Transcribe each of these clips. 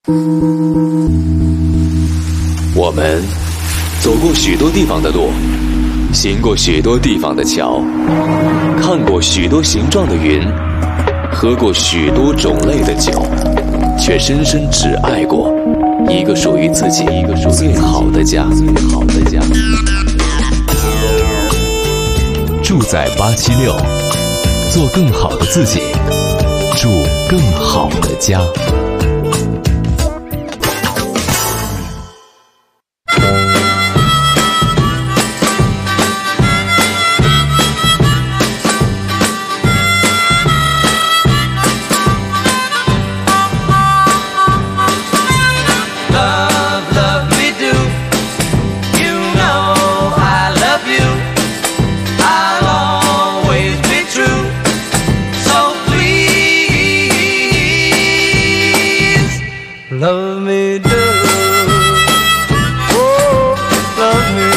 我们走过许多地方的路，行过许多地方的桥，看过许多形状的云，喝过许多种类的酒，却深深只爱过一个属于自己最好的家。住在876，做更好的自己，住更好的家。 Love me do, oh, love me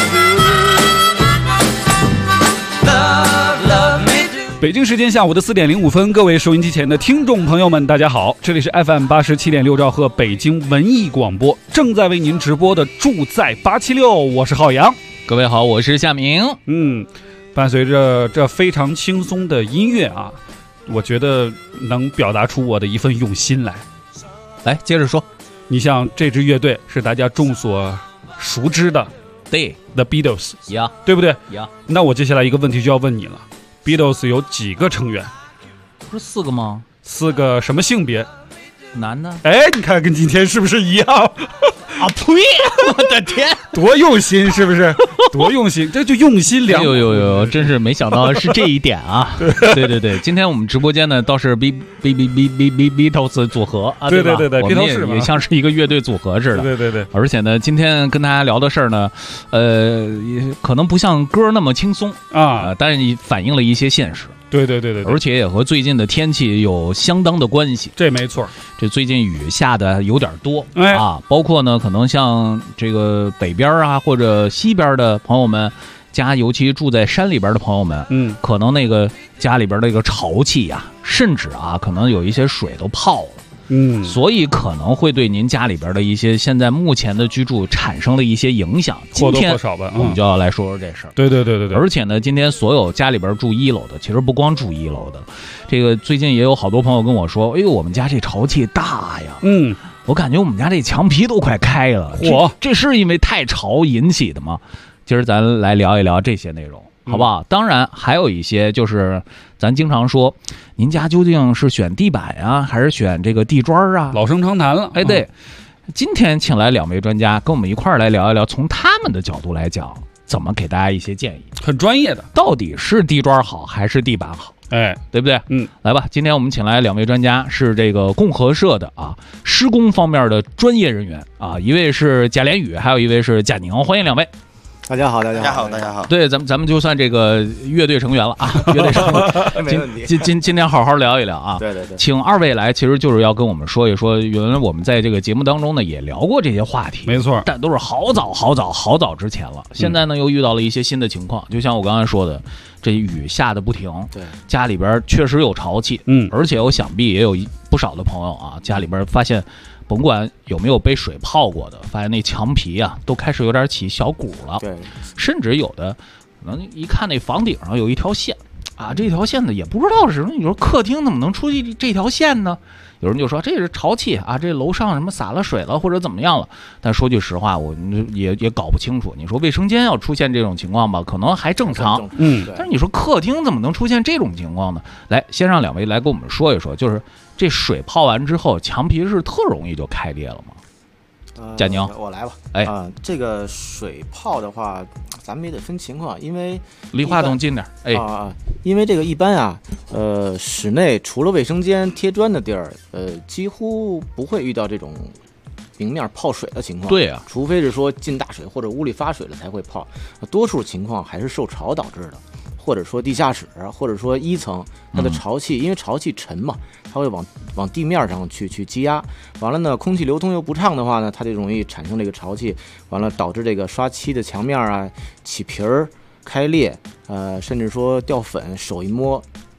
do, love me do。 北京时间下午的4点05分，各位收音机前的听众朋友们，大家好，这里是 FM 87.6兆赫北京文艺广播，正在为您直播的住在876，我是浩洋。 各位好，我是夏明。 伴随着这非常轻松的音乐啊，我觉得能表达出我的一份用心来。 来，接着说。 你像这支乐队是大家众所熟知的， 对 The Beatles， 呀， 对不对？ 呀， 那我接下来一个问题就要问你了 ，Beatles 有几个成员？ 不是4个吗 ？4个什么性别？ 男的。 哎，你看跟今天是不是一样？ 啊呸！我的天， 多用心，是不是？多用心，这就用心良苦。 有，真是没想到是这一点啊！对，今天我们直播间呢倒是 Beatles 组合啊， 对， 我们也像是一个乐队组合似的。 对。 而且呢，今天跟大家聊的事儿呢，也可能不像歌那么轻松啊，但是反映了一些现实。对， 而且也和最近的天气有相当的关系。 这没错， 这最近雨下的有点多，包括呢，可能像这个北边啊或者西边的朋友们家，尤其住在山里边的朋友们，可能那个家里边的一个潮气呀，甚至啊，可能有一些水都泡了。所以可能会对您家里边的一些现在目前的居住产生了一些影响。 或多或少吧， 我们就要来说说这事儿。 对。 而且呢，今天所有家里边住1楼的，其实不光住1楼的，这个最近也有好多朋友跟我说，哎呦，我们家这潮气大呀。我感觉我们家这墙皮都快开了。这是因为太潮引起的吗？今儿咱来聊一聊这些内容。好不好？当然还有一些就是咱经常说，您家究竟是选地板呀，还是选这个地砖啊？ 老生常谈了。 哎，对，今天请来2位专家跟我们一块儿来聊一聊，从他们的角度来讲，怎么给大家一些建议， 很专业的， 到底是地砖好还是地板好？ 哎， 对不对？来吧，今天我们请来2位专家，是这个共和社的施工方面的专业人员啊，一位是贾连宇，还有一位是贾宁，欢迎2位。 大家好。 对，咱们就算这个乐队成员了啊，乐队成员没问题。 今天好好聊一聊啊。 对。 请2位来，其实就是要跟我们说一说，原来我们在这个节目当中呢也聊过这些话题， 没错， 但都是好早之前了。现在呢又遇到了一些新的情况，就像我刚才说的，这雨下的不停， 对， 家里边确实有潮气，而且我想必也有不少的朋友啊，家里边发现。甭管有没有被水泡过的，发现那墙皮啊都开始有点起小鼓了， 对， 甚至有的可能一看那房顶上有一条线啊，这条线呢也不知道是什么，你说客厅怎么能出去这条线呢？有人就说这是潮气啊，这楼上什么洒了水了或者怎么样了。但说句实话，我也搞不清楚。你说卫生间要出现这种情况吧，可能还正常，但是你说客厅怎么能出现这种情况呢？来，先让2位来跟我们说一说，就是这水泡完之后，墙皮是特容易就开裂了吗？贾宁， 我来吧。这个水泡的话，咱们也得分情况，因为离话筒近点。 因为这个一般啊，室内除了卫生间贴砖的地儿，几乎不会遇到这种明面泡水的情况。 对啊， 除非是说进大水或者屋里发水了才会泡，多数情况还是受潮导致的。或者说地下室，或者说1层，它的潮气，因为潮气沉嘛，它会往地面上去积压，完了呢，空气流通又不畅的话呢，它就容易产生这个潮气，完了导致这个刷漆的墙面啊起皮儿、开裂，甚至说掉粉，手一摸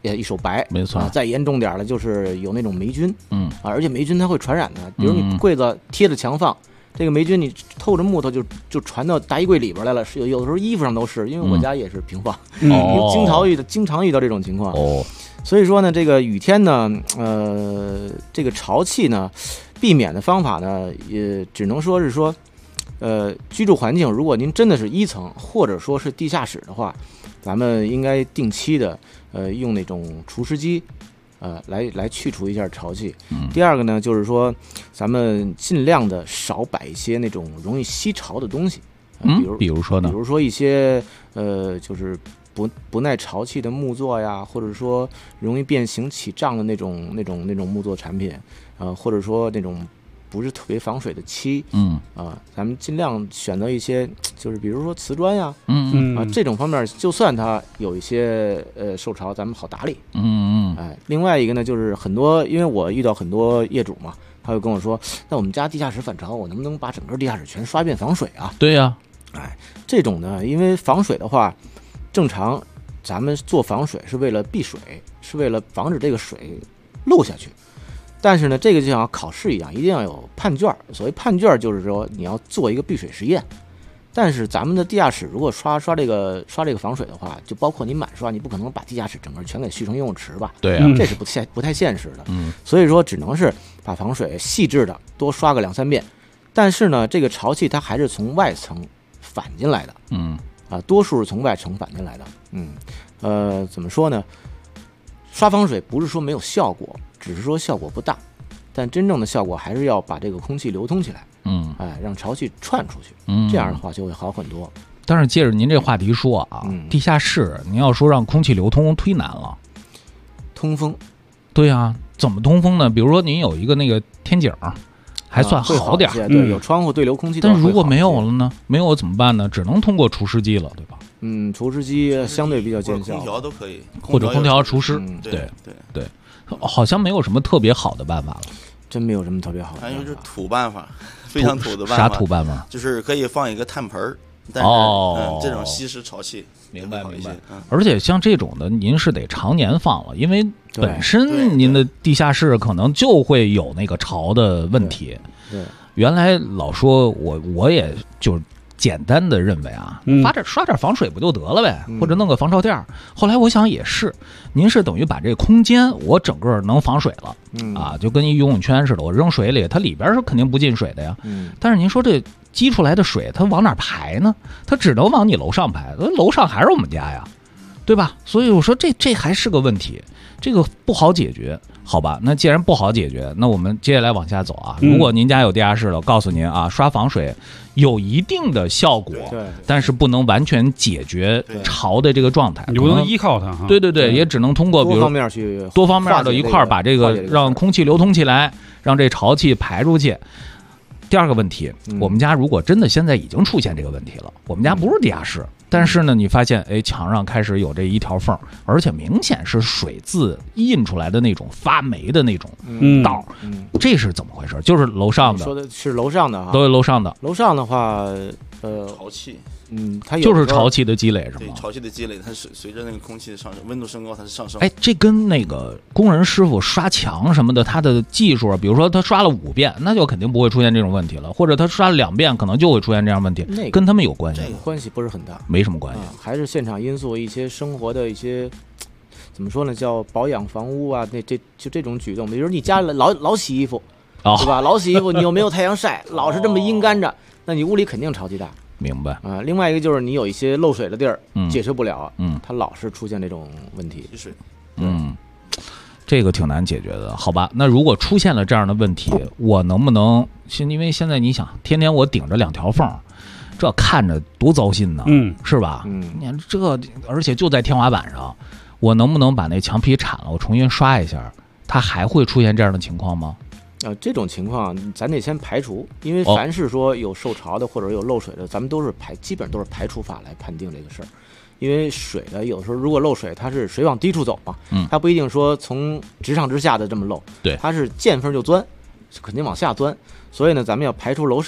一手白， 没错再严重点了就是有那种霉菌，而且霉菌它会传染的，比如你柜子贴着墙放。这个霉菌你透着木头就传到大衣柜里边来了，是有的时候衣服上都是，因为我家也是平房，经常遇到这种情况。所以说呢，这个雨天呢，这个潮气呢，避免的方法呢，也只能说是说，居住环境，如果您真的是1层或者说是地下室的话，咱们应该定期的用那种除湿机。来去除一下潮气。第二个呢，就是说，咱们尽量的少摆一些那种容易吸潮的东西， 比如说呢， 比如说一些就是不耐潮气的木作呀，或者说容易变形起胀的那种木作产品，或者说那种不是特别防水的漆，咱们尽量选择一些，就是比如说瓷砖呀，这种方面，就算它有一些受潮，咱们好打理，另外一个呢，就是很多，因为我遇到很多业主嘛，他会跟我说，那我们家地下室反潮，我能不能把整个地下室全刷一遍防水啊？ 对呀， 这种呢，因为防水的话，正常咱们做防水是为了避水，是为了防止这个水漏下去。但是呢，这个就像考试一样，一定要有判卷。所谓判卷，就是说你要做一个避水实验。但是咱们的地下室如果刷这个防水的话，就包括你满刷，你不可能把地下室整个全给续成游泳池吧？ 对啊， 这是不太现实的。所以说只能是把防水细致的多刷个2-3遍。但是呢，这个潮气它还是从外层反进来的。多数是从外层反进来的。怎么说呢？刷防水不是说没有效果，只是说效果不大，但真正的效果还是要把这个空气流通起来，让潮气窜出去，这样的话就会好很多。 但是借着您这话题说啊，地下室您要说让空气流通忒难了。 通风， 对啊，怎么通风呢？比如说您有一个那个天井，还算好点， 对，有窗户对流空气。 但如果没有了呢？没有怎么办呢？只能通过除湿机了，对吧？ 除湿机相对比较见效， 空调都可以， 或者空调除湿。对，好像没有什么特别好的办法了。 真没有什么特别好的办法。 还有就是土办法，非常土的办法。 啥土办法？ 就是可以放一个炭盆儿，但是这种吸湿潮气。 明白。而且像这种的，您是得常年放了，因为本身您的地下室可能就会有那个潮的问题。 对， 原来老说我也就简单的认为啊，刷点防水不就得了呗，或者弄个防潮垫。后来我想也是，您是等于把这个空间我整个能防水了，就跟一游泳圈似的，我扔水里，它里边是肯定不进水的呀。但是您说这积出来的水，它往哪排呢？它只能往你楼上排，楼上还是我们家呀，对吧？所以我说这还是个问题，这个不好解决。好吧，那既然不好解决，那我们接下来往下走啊。如果您家有地下室了，我告诉您啊，刷防水有一定的效果，但是不能完全解决潮的这个状态， 你不能依靠它。 对，也只能通过比如多方面的一块把这个让空气流通起来，让这潮气排出去。第二个问题，我们家如果真的现在已经出现这个问题了，我们家不是地下室，但是呢，你发现墙上开始有这一条缝，而且明显是水渍印出来的那种发霉的那种道，这是怎么回事？就是楼上的， 说的是楼上的哈， 都是楼上的。 楼上的话， 潮气， 它就是潮气的积累是吗？ 对，潮气的积累，它是随着那个空气的上升，温度升高，它是上升。 这跟那个工人师傅刷墙什么的，他的技术，比如说他刷了5遍，那就肯定不会出现这种问题了；或者他刷了2遍，可能就会出现这样问题。跟他们有关系？ 关系不是很大， 没什么关系， 还是现场因素，一些生活的一些。怎么说呢？叫保养房屋啊，就这种举动，比如你家老洗衣服，对吧？老洗衣服，你又没有太阳晒，老是这么阴干着，那你屋里肯定潮气大。 明白啊。另外一个就是你有一些漏水的地儿，解决不了，它老是出现这种问题。 积水， 这个挺难解决的，好吧？那如果出现了这样的问题，我能不能？因为现在你想，天天我顶着2条缝，这看着多糟心呢，是吧？你看这，而且就在天花板上。我能不能把那墙皮铲了，我重新刷一下？它还会出现这样的情况吗？ 这种情况咱得先排除，因为凡是说有受潮的或者有漏水的，咱们基本都是排除法来判定这个事儿。因为水的有时候如果漏水，它是水往低处走嘛，它不一定说从直上直下的这么漏， 对， 它是见缝就钻，肯定往下钻。所以呢，咱们要排除楼上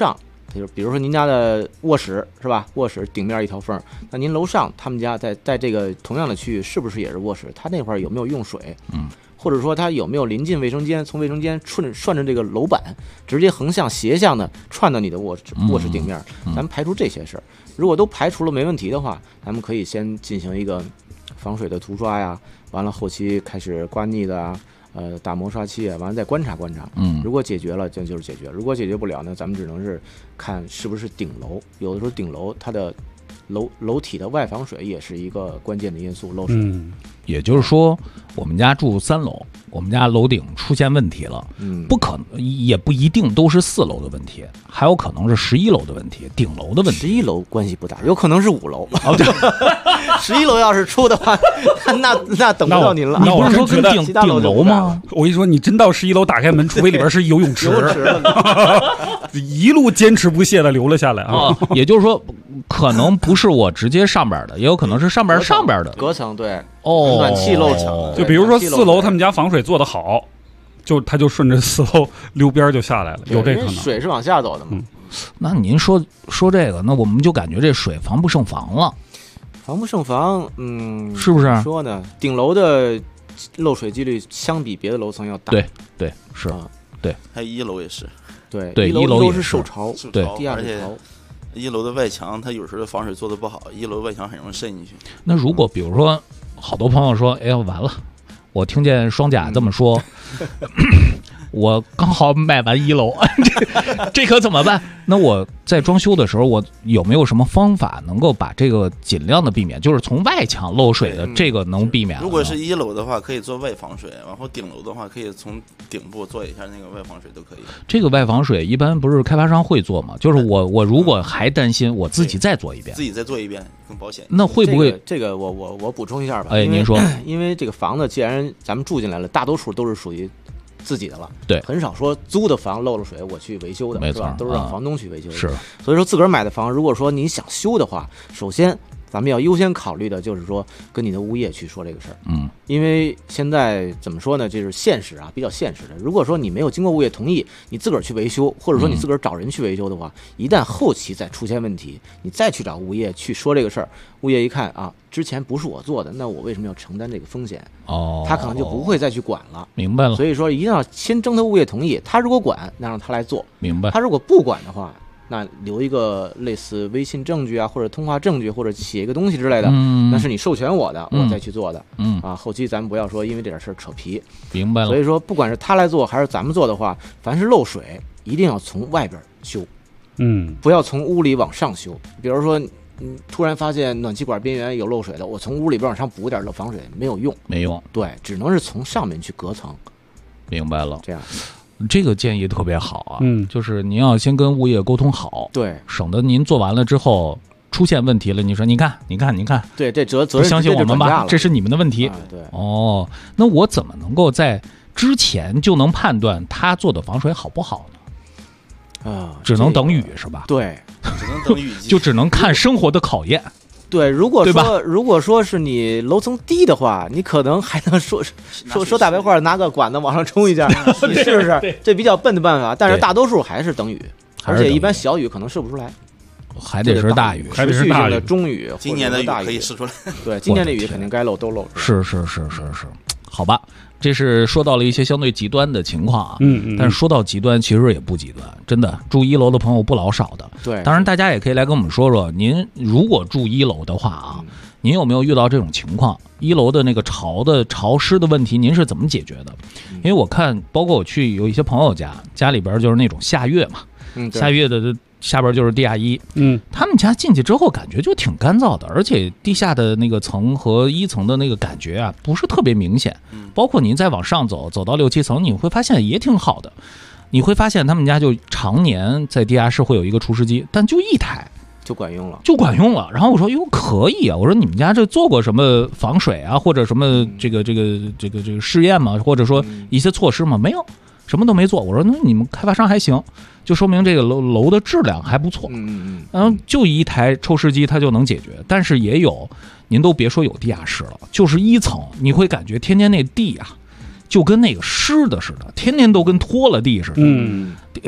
就是比如说您家的卧室是吧？卧室顶面一条缝，那您楼上他们家在这个同样的区域是不是也是卧室？他那块儿有没有用水？或者说他有没有临近卫生间，从卫生间顺着这个楼板直接横向斜向的串到你的卧室顶面？咱们排除这些事儿。如果都排除了没问题的话，咱们可以先进行一个防水的涂刷呀，完了后期开始刮腻的啊。打磨刷漆啊，完了再观察观察。如果解决了，就是解决；如果解决不了呢，咱们只能是看是不是顶楼。有的时候顶楼它的楼体的外防水也是一个关键的因素，漏水。 也就是说，我们家住3楼，我们家楼顶出现问题了，不可能，也不一定都是4楼的问题，还有可能是11楼的问题，顶楼的问题。 11楼关系不大，有可能是5楼。11楼要是出的话，那等不到您了。 你不是说跟顶楼吗？ 我跟你说，你真到11楼打开门，除非里边是游泳池，一路坚持不懈的留了下来啊。 也就是说，可能不是我直接上边的，也有可能是上边的隔层。对， 暖气漏层。 就比如说4楼他们家防水做得好，他就顺着4楼溜边就下来了，有这可能。 水是往下走的嘛。 那您说这个，那我们就感觉这水防不胜防了。 防不胜防， 是不是？ 说呢，顶楼的漏水几率相比别的楼层要大。 对，是，对。 还有1楼也是。 对 ，1楼是受潮， 对， 地下水潮。 1楼的外墙，它有时候防水做的不好，1楼外墙很容易渗进去。 那如果比如说，好多朋友说，哎呀，完了，我听见双甲这么说，我刚好买完1楼，这可怎么办？那我在装修的时候，我有没有什么方法能够把这个尽量的避免，就是从外墙漏水的这个能避免？ 如果是1楼的话，可以做外防水，然后顶楼的话，可以从顶部做一下那个外防水都可以。 这个外防水一般不是开发商会做吗？就是我如果还担心，我自己再做一遍， 自己再做一遍更保险。 那会不会这个我补充一下吧？ 哎，您说， 因为这个房子既然咱们住进来了，大多数都是属于自己的了， 对， 很少说租的房漏了水我去维修的， 没错， 是吧？都是让房东去维修的。 是， 所以说自个儿买的房，如果说你想修的话，首先咱们要优先考虑的就是说跟你的物业去说这个事儿。因为现在怎么说呢，这是现实啊，比较现实的。如果说你没有经过物业同意，你自个儿去维修，或者说你自个儿找人去维修的话，一旦后期再出现问题，你再去找物业去说这个事儿，物业一看啊，之前不是我做的，那我为什么要承担这个风险？他可能就不会再去管了。 明白了。 所以说一定要先征得物业同意，他如果管，那让他来做。 明白。 他如果不管的话，那留一个类似微信证据啊，或者通话证据，或者写一个东西之类的，那是你授权我的，我再去做的。后期咱们不要说因为这点事儿扯皮。 明白了。 所以说，不管是他来做还是咱们做的话，凡是漏水，一定要从外边修，不要从屋里往上修。比如说，突然发现暖气管边缘有漏水的，我从屋里边往上补点防水，没有用， 没用。 对，只能是从上面去隔层。 明白了。 这样。 这个建议特别好啊，就是您要先跟物业沟通好， 对， 省得您做完了之后出现问题了，你说你看， 对，这责任相信我们吧，这是你们的问题。 对， 那我怎么能够在之前就能判断他做的防水好不好呢？只能等雨是吧？ 对， 只能等雨季， 就只能看生活的考验。 对，如果说是你楼层低的话，你可能还能说大白话，拿个管子往上冲一下，你试试，这比较笨的办法。但是大多数还是等雨，而且一般小雨可能试不出来， 还得是大雨， 持续性的中雨。 今年的雨大可以试出来， 对，今年的雨肯定该漏都漏出是， 来。 好吧。这是说到了一些相对极端的情况啊，但是说到极端，其实也不极端，真的住1楼的朋友不老少的。 对， 当然大家也可以来跟我们说说，您如果住1楼的话啊，您有没有遇到这种情况？1楼的那个潮湿的问题，您是怎么解决的？因为我看，包括我去有一些朋友家里边就是那种下跃嘛，下跃的下边就是地下1，他们家进去之后感觉就挺干燥的，而且地下的那个层和1层的那个感觉啊不是特别明显，包括您再往上走到6、7层，你会发现也挺好的。你会发现他们家就常年在地下室会有一个除湿机，但就一台就管用了。 然后我说哟可以啊，我说你们家这做过什么防水啊，或者什么这个试验吗？或者说一些措施吗？没有，什么都没做。我说那你们开发商还行，就说明这个楼的质量还不错。然后就一台抽湿机它就能解决，但是也有，您都别说有地下室了，就是1层，你会感觉天天那地啊，就跟那个湿的似的，天天都跟拖了地似的。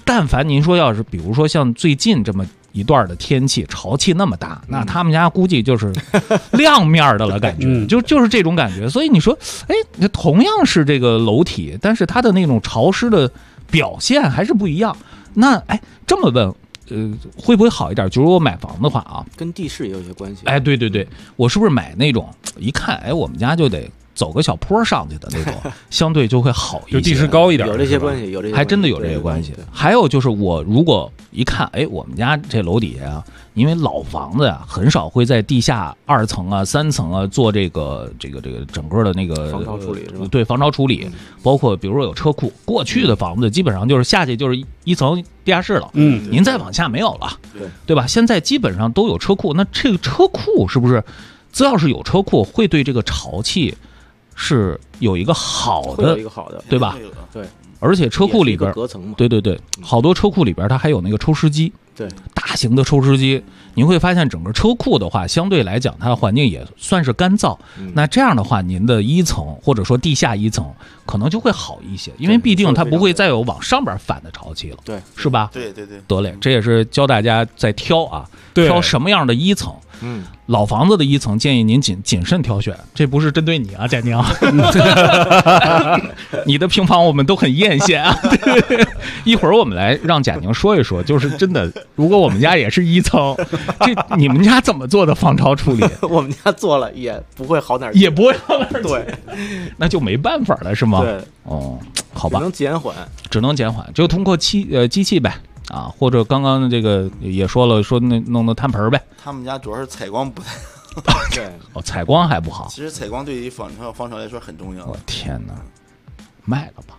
但凡您说要是比如说像最近这么一段的天气潮气那么大，那他们家估计就是亮面的了，感觉就是这种感觉。所以你说，哎，同样是这个楼体，但是它的那种潮湿的表现还是不一样。那哎，这么问。会不会好一点？就是我买房的话啊， 跟地势也有些关系。 哎，对对对，我是不是买那种一看，哎，我们家就得走个小坡上去的那种，相对就会好一些， 就地势高一点， 有这些关系，有这些还真的有这些关系。还有就是我如果一看，哎，我们家这楼底下啊，因为老房子呀，很少会在地下2层啊、3层啊做这个整个的那个防潮处理， 对，防潮处理，包括比如说有车库，过去的房子基本上就是下去就是1层地下室了，您再往下没有了，对吧？现在基本上都有车库，那这个车库是不是只要是有车库，会对这个潮气是有一个好的，对吧？ 对。 而且车库里边， 隔层嘛， 对对对，好多车库里边它还有那个抽湿机， 对， 大型的抽湿机，你会发现整个车库的话，相对来讲它的环境也算是干燥。那这样的话，您的1层或者说地下1层可能就会好一些，因为毕竟它不会再有往上边反的潮气了， 对， 是吧？ 对对对， 得嘞，这也是教大家在挑啊，挑什么样的1层。老房子的1层建议您谨慎挑选，这不是针对你啊，贾宁。你的平房我们都很艳羡啊。一会儿我们来让贾宁说一说，就是真的，如果我们家也是1层，这你们家怎么做的防潮处理？ 我们家做了也不会好哪儿， 也不会好哪儿， 对， 那就没办法了，是吗？ 对， 哦，好吧， 只能减缓， 就通过机器呗。啊，或者刚刚这个也说了，说那弄摊盆呗。 他们家主要是采光不太对， 哦，采光还不好。 其实采光对于防潮来说很重要。 我天哪，卖了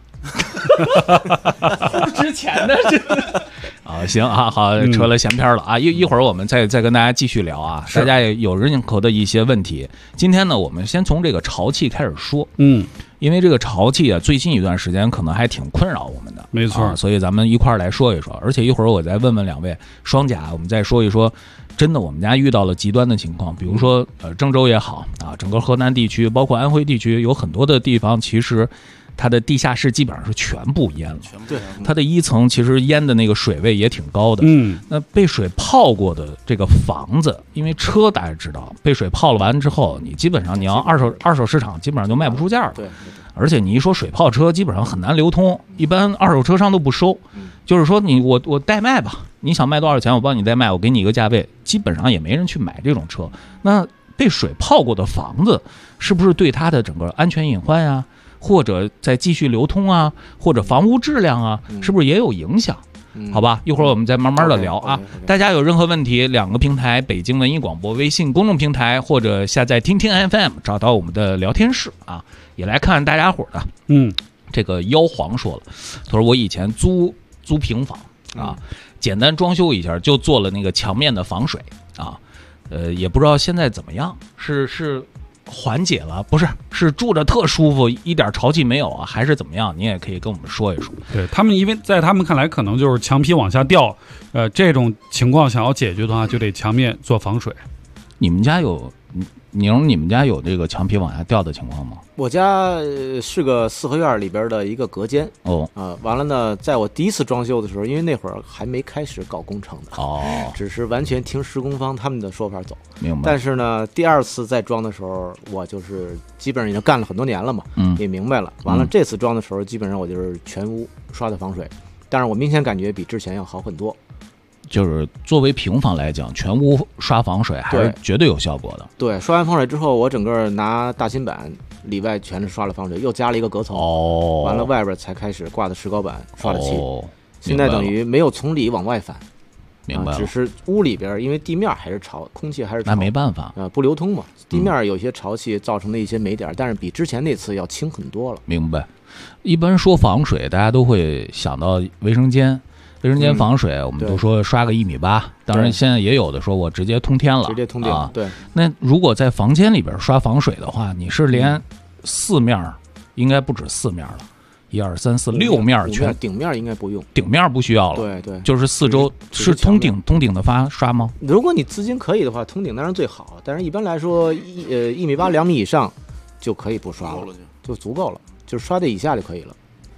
吧。之前的这啊，行啊，好，扯了闲篇了啊，一会儿我们再跟大家继续聊啊，大家也有人口的一些问题。今天呢，我们先从这个潮气开始说，因为这个潮气啊，最近一段时间可能还挺困扰我们的， 没错， 所以咱们一块儿来说一说。而且一会儿我再问问2位双甲，我们再说一说，真的我们家遇到了极端的情况，比如说郑州也好啊，整个河南地区，包括安徽地区，有很多的地方其实它的地下室基本上是全部淹了， 对， 它的1层其实淹的那个水位也挺高的，那被水泡过的这个房子，因为车大家知道，被水泡了完之后，你基本上你要二手市场基本上就卖不出价了， 对， 而且你一说水泡车基本上很难流通，一般二手车商都不收，就是说我代卖吧，你想卖多少钱我帮你代卖，我给你一个价位，基本上也没人去买这种车。那被水泡过的房子是不是对它的整个安全隐患啊，或者在继续流通啊，或者房屋质量啊，是不是也有影响？好吧，一会儿我们再慢慢的聊啊。大家有任何问题，2个平台，北京文艺广播微信公众平台，或者下载听听 FM 找到我们的聊天室啊，也来看大家伙的。这个妖皇说了，他说我以前租平房啊，简单装修一下就做了那个墙面的防水啊，也不知道现在怎么样，是缓解了，不是住着特舒服，一点潮气没有啊，还是怎么样？你也可以跟我们说一说。 对他们，因为在他们看来，可能就是墙皮往下掉，这种情况想要解决的话，就得墙面做防水。 你们家有你们家有这个墙皮往下掉的情况吗？ 我家是个4合院里边的一个隔间完了呢，在我第一次装修的时候，因为那会儿还没开始搞工程的只是完全听施工方他们的说法走。 明白。 但是呢，第2次再装的时候，我就是基本上已经干了很多年了嘛，也明白了。完了这次装的时候，基本上我就是全屋刷的防水，但是我明显感觉比之前要好很多。 就是作为平房来讲，全屋刷防水还是绝对有效果的。 对，刷完防水之后，我整个拿大锌板里外全是刷了防水，又加了一个隔层，完了外边才开始挂的石膏板刷了漆。现在等于没有从里往外反， 明白了， 只是屋里边因为地面还是潮，空气还是潮， 那没办法不流通嘛，地面有些潮气造成的一些霉点，但是比之前那次要轻很多了。 明白。一般说防水，大家都会想到卫生间防水，我们都说刷个1.8米，当然现在也有的说我直接通天了， 直接通电啊。对， 那如果在房间里边刷防水的话，你是连4面，应该不止4面了，1、2、3、4、6面全， 顶面应该不用， 顶面不需要了。 对对， 就是4周是通顶的刷吗？ 如果你资金可以的话，通顶当然最好，但是一般来说1.8米、2米以上就可以不刷了，就足够了，就是刷在以下就可以了。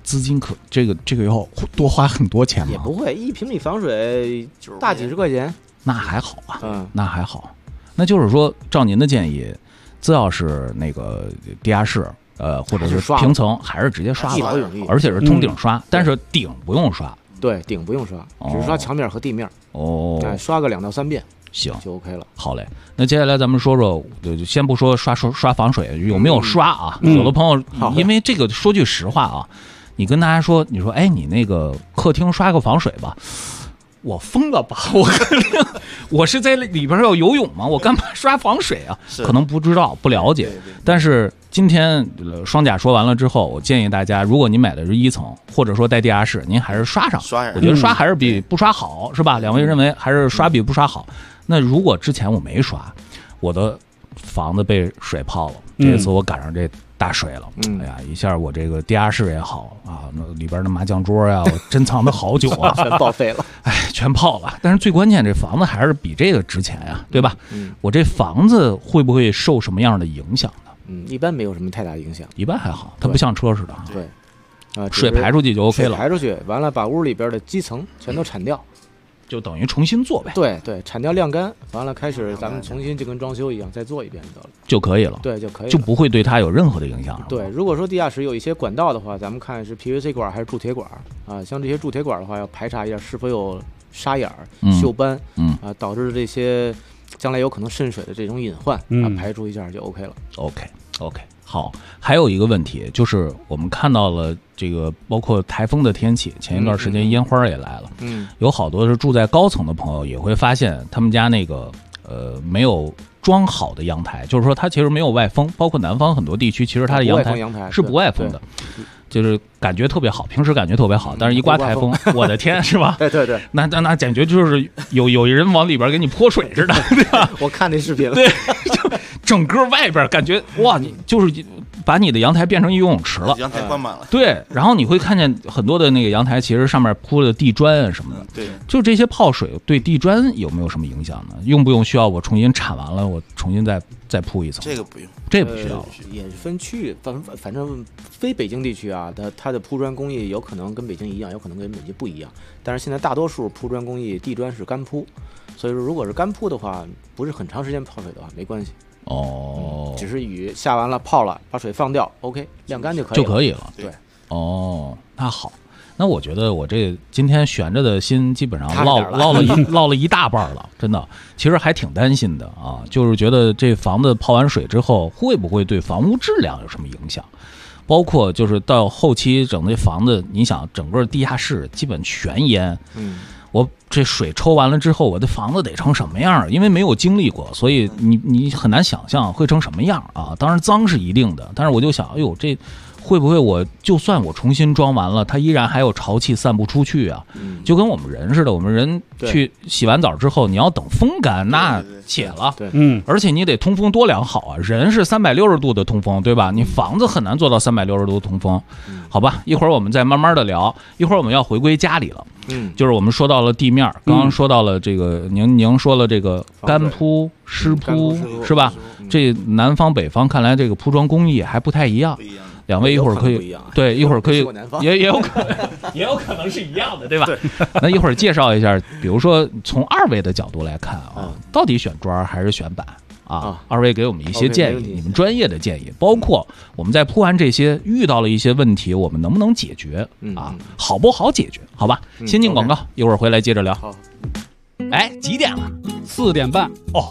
资金这个要多花很多钱吗？ 也不会，1平米防水大几十块钱， 那还好啊，那还好。那就是说，照您的建议，只要是那个地下室，或者是平层，还是直接刷了，而且是通顶刷，但是顶不用刷。 对，顶不用刷，只是刷墙面和地面。 哦， 刷个2到3遍， 行就 OK 了。 好嘞，那接下来咱们说说，就先不说刷防水有没有刷啊？有的朋友因为这个说句实话啊，你跟大家说，你说哎，你那个客厅刷个防水吧。我疯了吧！我是在里边要游泳吗？我干嘛刷防水啊？可能不知道不了解。但是今天双甲说完了之后，我建议大家，如果您买的是1层，或者说带地下室，您还是刷上。我觉得刷还是比不刷好，是吧？两位认为还是刷比不刷好。那如果之前我没刷，我的房子被水泡了，这次我赶上这大水了，哎呀，一下我这个地下室也好啊，那里边的麻将桌呀，我珍藏的好久啊， 全报废了， 哎，全泡了。但是最关键，这房子还是比这个值钱呀，对吧？我这房子会不会受什么样的影响呢？ 一般没有什么太大影响， 一般还好，它不像车似的。 对， 水排出去就 OK 了， 排出去完了，把屋里边的基层全都铲掉。 就等于重新做呗。 对，铲掉晾干，完了开始咱们重新就跟装修一样再做一遍就可以了。 对，就可以了， 就不会对它有任何的影响。 对，如果说地下室有一些管道的话，咱们看是 PVC 管还是铸铁管啊？像这些铸铁管的话，要排查一下是否有沙眼、锈斑，导致这些将来有可能渗水的这种隐患排除一下就 OK 了。 OK。好，还有一个问题就是我们看到了这个包括台风的天气，前一段时间烟花也来了，有好多是住在高层的朋友也会发现他们家那个没有装好的阳台，就是说它其实没有外风，包括南方很多地区其实它的阳台是不外风的，就是感觉特别好，平时感觉特别好，但是一刮台风，我的天，是吧？ 对， 那感觉就是有人往里边给你泼水似的，对吧？ 我看那视频了， 对，就整个外边感觉哇，你就是把你的阳台变成一游泳池了， 阳台灌满了。 对，然后你会看见很多的那个阳台，其实上面铺了地砖啊什么的。 对， 就这些泡水对地砖有没有什么影响呢？用不用需要我重新铲完了，我重新再铺一层？ 这个不用， 这不需要。 也是分区域，反正非北京地区啊，它的铺砖工艺有可能跟北京一样，有可能跟北京不一样。但是现在大多数铺砖工艺地砖是干铺，所以说如果是干铺的话，不是很长时间泡水的话没关系。只是雨下完了泡了，把水放掉 ，OK， 晾干就可以了。 对， 那好，那我觉得我这今天悬着的心基本上落了一大半了，真的，其实还挺担心的啊，就是觉得这房子泡完水之后会不会对房屋质量有什么影响？包括就是到后期整这房子，你想整个地下室基本全淹，我这水抽完了之后，我的房子得成什么样？因为没有经历过，所以你很难想象会成什么样啊！当然脏是一定的，但是我就想，哎呦，这会不会我就算我重新装完了，它依然还有潮气散不出去啊？就跟我们人似的，我们人去洗完澡之后，你要等风干，那且了。而且你得通风多良好啊！人是360度的通风，对吧？你房子很难做到360度通风，好吧？一会儿我们再慢慢的聊，一会儿我们要回归家里了。就是我们说到了地面，刚刚说到了这个，您说了这个干铺、湿铺是吧？这南方北方看来这个铺装工艺还不太一样。两位一会儿可以对，一会儿可以也有可能是一样的，对吧？那一会儿介绍一下，比如说从二位的角度来看啊，到底选砖还是选板？二位给我们一些建议，你们专业的建议，包括我们在铺完这些遇到了一些问题，我们能不能解决好不好解决？好吧，先进广告，一会儿回来接着聊。哎，几点了 ？4点半。 哦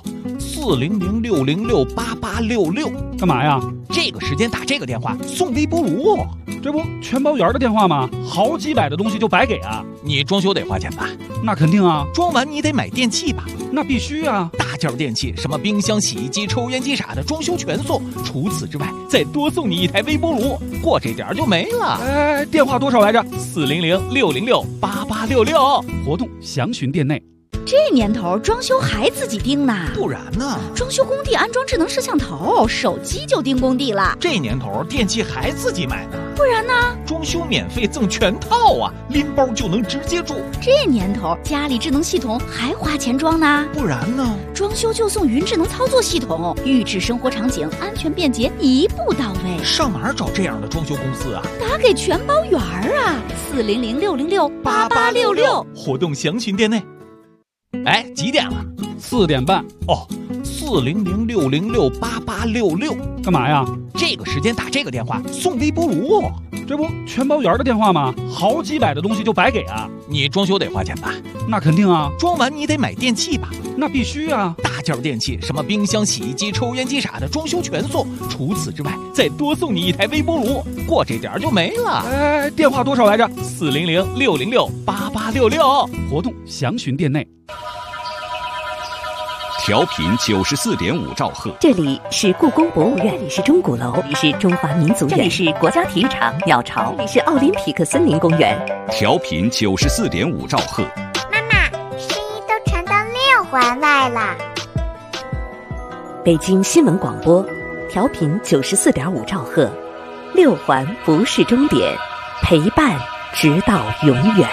，400-606-8866， 干嘛呀？ 这个时间打这个电话送微波炉， 这不全包圆的电话吗？好几百的东西就白给啊！ 你装修得花钱吧？ 那肯定啊！ 装完你得买电器吧？ 那必须啊！ 大件电器，什么冰箱、洗衣机、抽烟机啥的，装修全送。除此之外，再多送你一台微波炉，过这点就没了。 哎，电话多少来着？ 400-606-8866， 活动详询店内。 这年头装修还自己盯呢， 不然呢？ 装修工地安装智能摄像头，手机就盯工地了。 这年头电器还自己买呢， 不然呢？ 装修免费赠全套啊，拎包就能直接住。 这年头家里智能系统还花钱装呢， 不然呢？ 装修就送云智能操作系统，预制生活场景，安全便捷，一步到位。 上哪儿找这样的装修公司啊？ 打给全包圆儿啊，400-606-8866， 活动详询店内。哎，几点了 ？4点半。 哦，400-606-8866， 干嘛呀？ 这个时间打这个电话送微波炉， 这不全包圆的电话吗？好几百的东西就白给啊！ 你装修得花钱吧？ 那肯定啊。 装完你得买电器吧？ 那必须啊。 大件电器，什么冰箱、洗衣机、抽烟机啥的，装修全送。除此之外，再多送你一台微波炉，过这点就没了。 哎，电话多少来着 ？400-606-8866， 活动详询店内。 调频94.5兆赫， 这里是故宫博物院，这里是钟鼓楼，这里是中华民族院，这里是国家体育场鸟巢，这里是奥林匹克森林公园。 调频94.5兆赫。 妈妈，声音都传到6环外了。 北京新闻广播，调频94.5兆赫，6环不是终点，陪伴直到永远。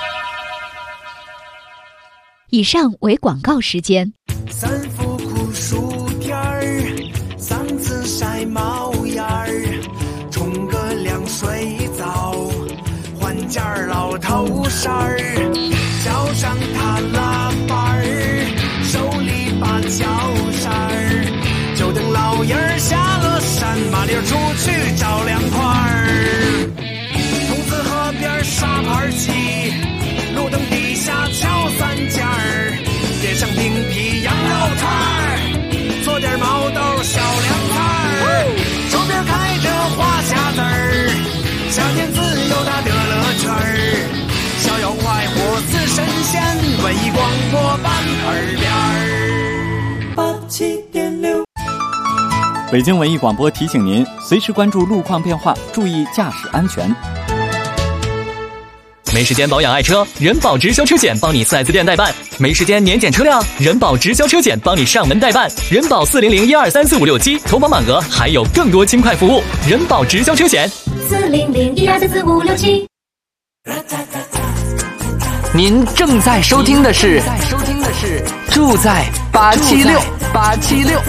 以上为广告时间。 三伏酷暑天儿，嗓子晒冒烟儿，冲个凉水澡，换件老头衫儿，脚上踏拉板儿，手里把脚扇儿，就等老爷儿下了山，麻溜出去找凉快儿。桐梓河边沙盘棋，路灯底下敲三尖儿，点上冰皮羊肉串儿，做点毛豆小凉菜儿，周边开着花匣子儿，夏天自由它的乐趣儿，逍遥快活似神仙，文艺广播伴耳边儿。87.6。 北京文艺广播提醒您，随时关注路况变化，注意驾驶安全。 没时间保养爱车，人保直销车险帮你4S店代办；没时间年检车辆，人保直销车险帮你上门代办。人保400-1234567，投保满额还有更多轻快服务。人保直销车险 400-1234567。您正在收听的是住在876。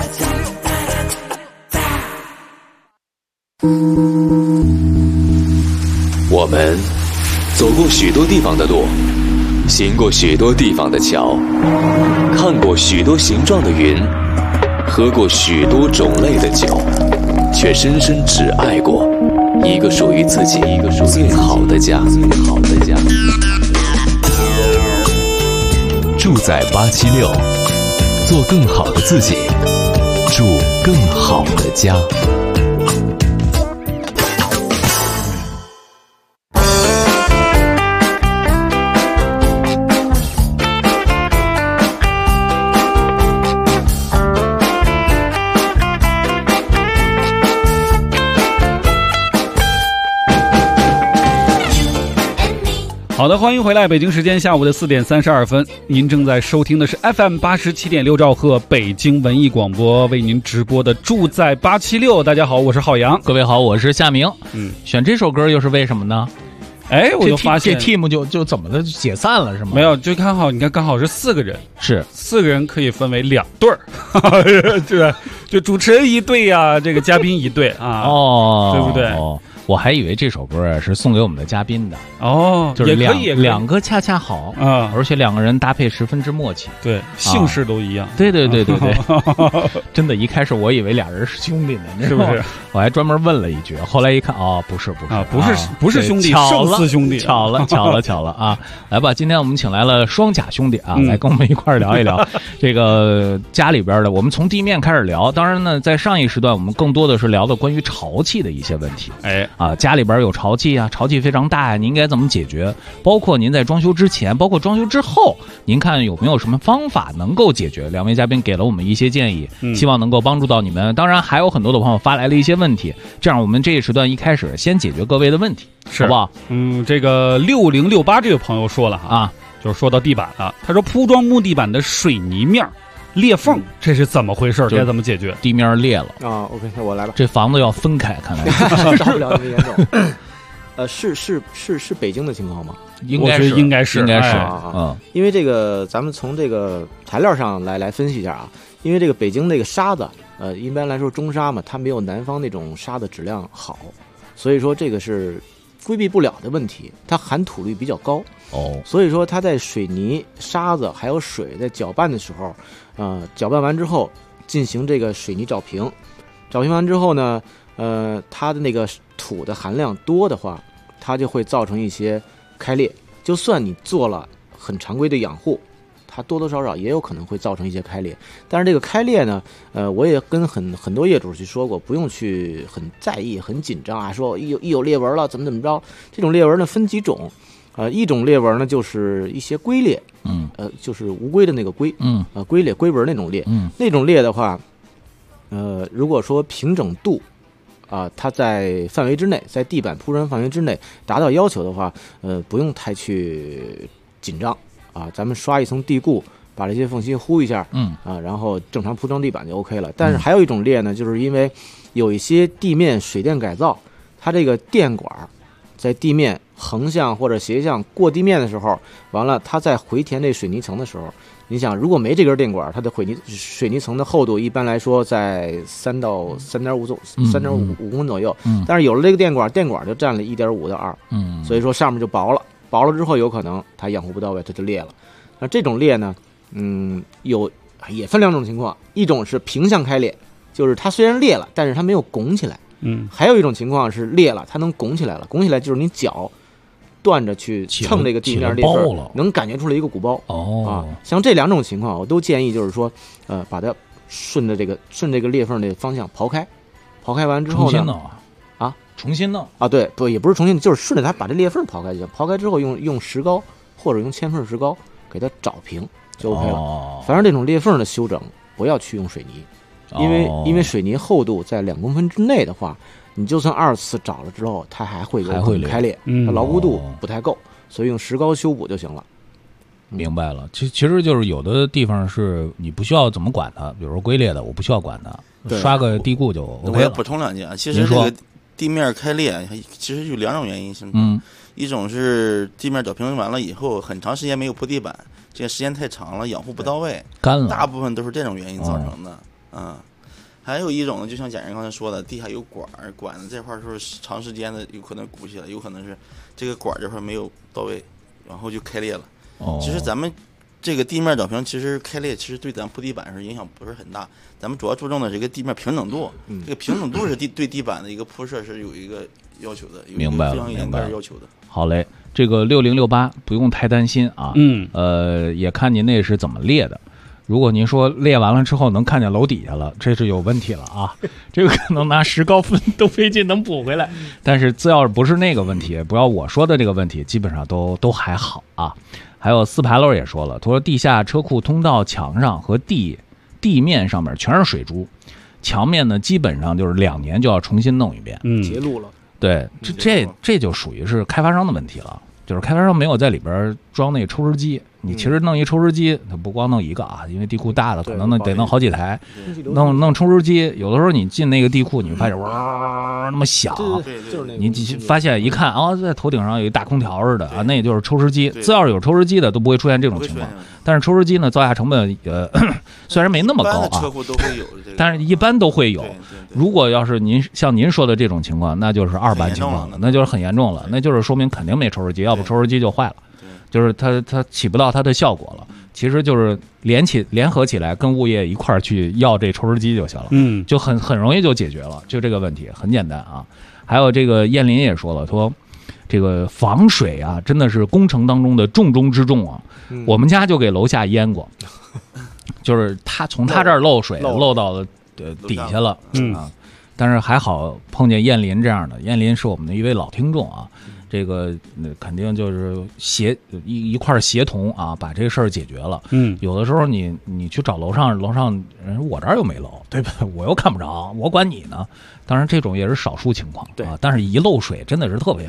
我们走过许多地方的路，行过许多地方的桥，看过许多形状的云，喝过许多种类的酒，却深深只爱过一个属于自己最好的家。 住在876，做更好的自己，住更好的家。 好的，欢迎回来，北京时间下午的4点32分，您正在收听的是 FM 87.6兆赫北京文艺广播为您直播的住在876。大家好，我是浩洋。 各位好，我是夏明。选这首歌又是为什么呢？ 哎，我就发现这 team 就怎么的解散了是吗？ 没有，就刚好你看，刚好是4个人， 是 4个人可以分为2对儿，就主持人一对呀，这个嘉宾一对啊， 哦， 对不对？ 哦，我还以为这首歌是送给我们的嘉宾的哦， 就是也可以两个恰恰好啊， 而且2个人搭配十分之默契， 对，姓氏都一样， 对，真的，一开始我以为俩人是兄弟呢， 是不是？ 我还专门问了一句，后来一看，哦，不是啊，不是兄弟，胜似兄弟， 巧了啊！来吧，今天我们请来了双甲兄弟啊，来跟我们一块儿聊一聊这个家里边的。我们从地面开始聊，当然呢，在上一时段我们更多的是聊的关于潮气的一些问题。 哎啊，家里边有潮气啊，潮气非常大呀，您应该怎么解决？包括您在装修之前，包括装修之后，您看有没有什么方法能够解决？两位嘉宾给了我们一些建议，希望能够帮助到你们。当然，还有很多的朋友发来了一些问题，这样我们这一时段一开始先解决各位的问题，好不好？ 这个6068这个朋友说了啊， 就是说到地板了，他说铺装木地板的水泥面裂缝，这是怎么回事？该怎么解决？ 地面裂了啊 ？OK， 那我来吧。 这房子要分开，看来到不了那么严重。是北京的情况吗？ 应该是因为这个咱们从这个材料上来分析一下啊，因为这个北京那个沙子，一般来说中沙嘛，它没有南方那种沙的质量好，所以说这个是规避不了的问题，它含土率比较高。所以说它在水泥、沙子还有水在搅拌的时候，搅拌完之后进行这个水泥找平，找平完之后呢，它的那个土的含量多的话，它就会造成一些开裂。就算你做了很常规的养护，它多多少少也有可能会造成一些开裂。但是这个开裂呢，我也跟很多业主去说过，不用去很在意、很紧张啊，说一有裂纹了怎么着。这种裂纹呢分几种。一种裂纹呢，就是一些龟裂，就是乌龟的那个龟，龟裂、龟纹那种裂，那种裂的话，如果说平整度，它在范围之内，在地板铺装范围之内达到要求的话，不用太去紧张啊，咱们刷一层地固，把这些缝隙糊一下，然后正常铺装地板就 OK 了。但是还有一种裂呢，就是因为有一些地面水电改造，它这个电管在地面横向或者斜向过地面的时候，完了它在回填这水泥层的时候，你想如果没这根电管，它的水泥层的厚度一般来说在3到3.5公分左右，但是有了这个电管就占了1.5到2，所以说上面就薄了之后有可能它养护不到位，它就裂了。那这种裂呢，也分两种情况，一种是平向开裂，就是它虽然裂了，但是它没有拱起来。还有一种情况是裂了，它能拱起来了。拱起来就是你脚断着去蹭这个地面裂缝，能感觉出来一个鼓包。像这两种情况，我都建议就是说，把它顺着这个裂缝的方向刨开，刨开完之后呢， 重新弄对，不也不是重新，就是顺着它把这裂缝刨开就行。刨开之后用石膏或者用铅份石膏给它找平就 OK 了。反正这种裂缝的修整不要去用水泥。因为水泥厚度在2公分之内的话，你就算2次找了之后，它还会有开裂，它牢固度不太够，所以用石膏修补就行了。 明白了，其实就是有的地方是你不需要怎么管它，比如说龟裂的，我不需要管它，刷个地固就 OK 了。 我也补充两句啊，其实这个地面开裂其实有2种原因形成，一种是地面找平完了以后，很长时间没有铺地板，这个时间太长了，养护不到位， 干了， 大部分都是这种原因造成的。还有一种呢，就像贾人刚才说的，地下有管子这块是长时间的有可能鼓起来，有可能是这个管这块没有到位，然后就开裂了。其实咱们这个地面找平，其实开裂其实对咱铺地板是影响不是很大，咱们主要注重的这个地面平整度，这个平整度是对地板的一个铺设是有一个要求的，有一个非常严格的要求的。 好嘞，这个6068不用太担心啊，也看您那是怎么裂的。如果您说裂完了之后能看见楼底下了，这是有问题了啊！这个可能拿石膏粉都费劲能补回来，但是只要是不是那个问题，不要我说的这个问题，基本上都还好啊。还有四牌楼也说了，他说地下车库通道墙上和地面上面全是水珠，墙面呢基本上就是2年就要重新弄一遍， 截路了。 对，这就属于是开发商的问题了，就是开发商没有在里边装那个抽湿机。你其实弄一抽湿机，它不光弄一个啊，因为地库大的可能得弄好几台，弄抽湿机。有的时候你进那个地库，你会发现哇那么响，你发现一看在头顶上有一大空调似的啊，那就是抽湿机。只要是有抽湿机的都不会出现这种情况。但是抽湿机呢，造价成本虽然没那么高啊，但是一般都会有。如果要是像您说的这种情况，那就是2班情况了，那就是很严重了，那就是说明肯定没抽湿机，要不抽湿机就坏了。就是它起不到它的效果了，其实就是联合起来跟物业一块儿去要这抽湿机就行了，就很容易就解决了，就这个问题很简单啊。还有这个燕林也说了，说这个防水啊，真的是工程当中的重中之重啊。我们家就给楼下淹过，就是从他这儿漏水漏到了底下了啊。但是还好碰见燕林这样的，燕林是我们的一位老听众啊。这个肯定就是一块协同啊，把这个事儿解决了。有的时候你去找楼上人，我这儿又没楼，对吧？我又看不着，我管你呢。当然这种也是少数情况，对啊。但是一漏水真的是特别烦。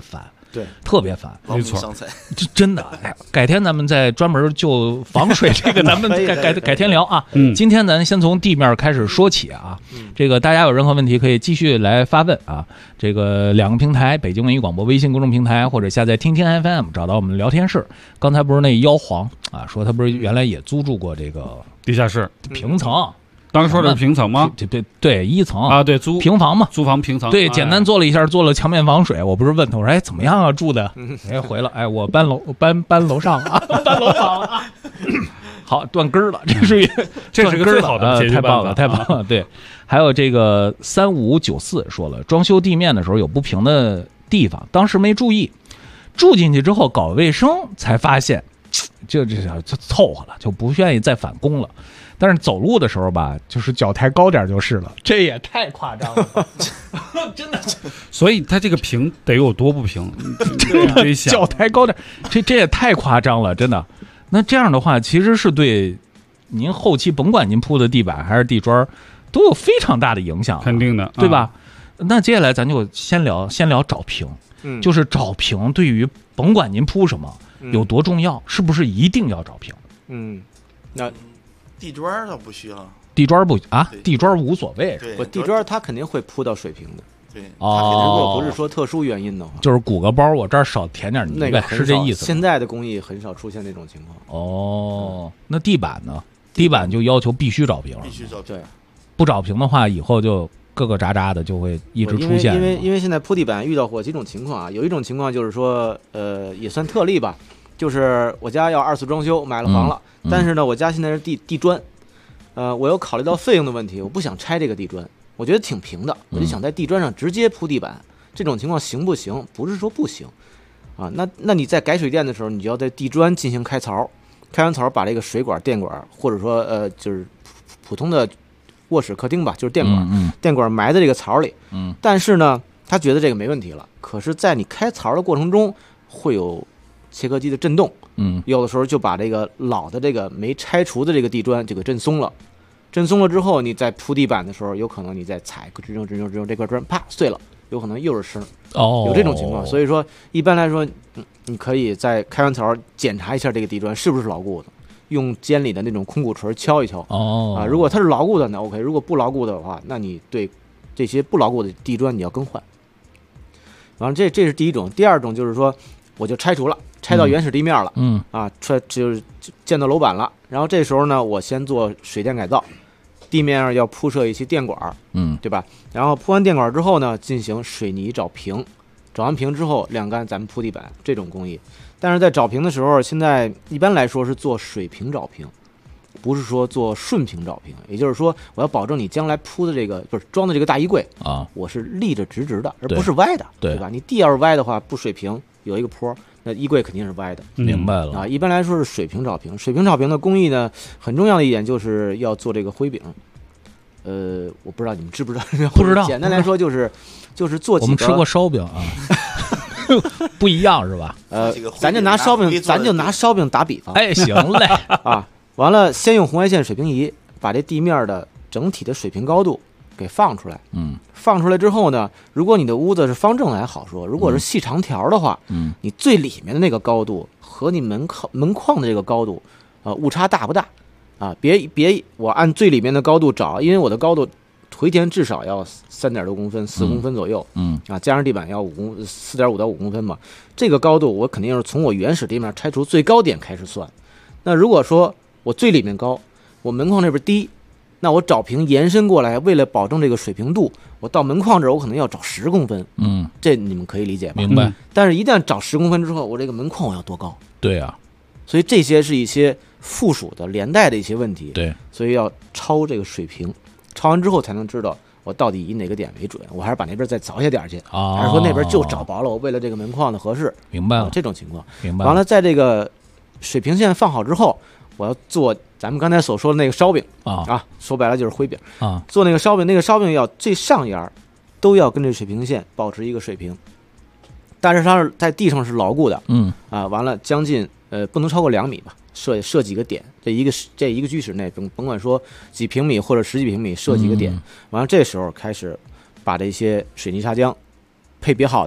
对， 特别烦， 没错， 这真的。改天咱们再专门就防水这个，咱们改天聊啊。今天咱先从地面开始说起啊。这个大家有任何问题可以继续来发问啊。这个2个平台，北京文艺广播微信公众平台或者下载听听 FM， 找到我们聊天室。刚才不是那妖皇啊，说他不是原来也租住过这个地下室平层。 当时说的是平层吗？ 对，1层啊，对，租平房嘛， 租房平层。 对，简单做了一下，做了墙面防水。我不是问他，我说怎么样啊，住的？回了，我搬楼上啊，搬楼房啊。好，断根了，这是个最好的解决办法，太棒了。对，还有这个3594说了，装修地面的时候有不平的地方，当时没注意，住进去之后搞卫生才发现，就凑合了，就不愿意再返工了。但是走路的时候吧，就是脚抬高点就是了，这也太夸张了，真的。 所以它这个平得有多不平？ 对，脚抬高点，这也太夸张了，真的。那这样的话，其实是对您后期甭管您铺的地板还是地砖，都有非常大的影响， 肯定的， 对吧？那接下来咱就先聊找平，就是找平对于甭管您铺什么有多重要，是不是一定要找平？ 那。 地砖倒不需要， 地砖不啊，地砖无所谓。 不，地砖它肯定会铺到水平的。 对， 如果不是说特殊原因的话， 就是鼓个包，我这儿少填点泥呗，是这意思。 现在的工艺很少出现这种情况。 那地板呢？地板就要求必须找平， 必须找平。 对， 不找平的话，以后就各个渣渣的就会一直出现。 因为现在铺地板遇到过几种情况啊，有一种情况就是说，也算特例吧。就是我家要2次装修，买了房了，但是呢，我家现在是地砖，我又考虑到费用的问题，我不想拆这个地砖，我觉得挺平的，我就想在地砖上直接铺地板。这种情况行不行？不是说不行，啊，那你在改水电的时候，你就要在地砖进行开槽，开完槽把这个水管、电管，或者说就是普通的卧室、客厅吧，就是电管，电管埋在这个槽里。但是呢，他觉得这个没问题了，可是，在你开槽的过程中会有切割机的震动，有的时候就把这个老的这个没拆除的这个地砖就给震松了，震松了之后，你在铺地板的时候，有可能你在踩吱吱吱吱，这块砖啪碎了，有可能又是声，有这种情况。所以说，一般来说，你可以在开完槽检查一下这个地砖是不是牢固的，用尖里的那种空鼓锤敲一敲。如果它是牢固的，那 OK； 如果不牢固的话，那你对这些不牢固的地砖你要更换。完了，这是第一种。第二种就是说，我就拆除了。拆到原始地面了，就是建到楼板了。然后这时候呢，我先做水电改造，地面上要铺设一些电管，对吧？然后铺完电管之后呢，进行水泥找平，找完平之后晾干，咱们铺地板这种工艺。但是在找平的时候，现在一般来说是做水平找平，不是说做顺平找平。也就是说，我要保证你将来铺的这个不是装的这个大衣柜啊，我是立着直直的，而不是歪的，对吧？你地要是歪的话，不水平有一个坡。那衣柜肯定是歪的， 明白了啊。一般来说是水平找平，水平找平的工艺呢，很重要的一点就是要做这个灰饼。我不知道你们知不知道？ 不知道。 简单来说就是做几个。 我们吃过烧饼啊，不一样是吧？ 咱就拿烧饼打比方。 哎，行嘞啊，完了，先用红外线水平仪把这地面的整体的水平高度给放出来。放出来之后呢，如果你的屋子是方正还好说，如果是细长条的话，你最里面的那个高度和你门框的这个高度，误差大不大？啊，别我按最里面的高度找，因为我的高度回填至少要3点多公分，4公分左右，加上地板要4.5到5公分嘛。这个高度我肯定是从我原始地面拆除最高点开始算。那如果说我最里面高，我门框这边低，那我找平延伸过来，为了保证这个水平度，我到门框这儿我可能要找10公分。这你们可以理解吧？ 明白。 但是，一旦找10公分之后，我这个门框我要多高？ 对啊。 所以这些是一些附属的连带的一些问题。 对。 所以要抄这个水平，抄完之后才能知道我到底以哪个点为准。我还是把那边再凿下点去，还是说那边就找薄了？我为了这个门框的合适。 明白了。 这种情况。 明白了。 完了，在这个水平线放好之后，我要做咱们刚才所说的那个烧饼说白了就是灰饼啊。 做那个烧饼，那个烧饼要最上沿都要跟这水平线保持一个水平，但是它是在地上是牢固的。完了将近不能超过2米吧，设几个点，这一个居室内甭管说几平米或者10几平米，设几个点。完了这时候开始把这些水泥砂浆配比好的，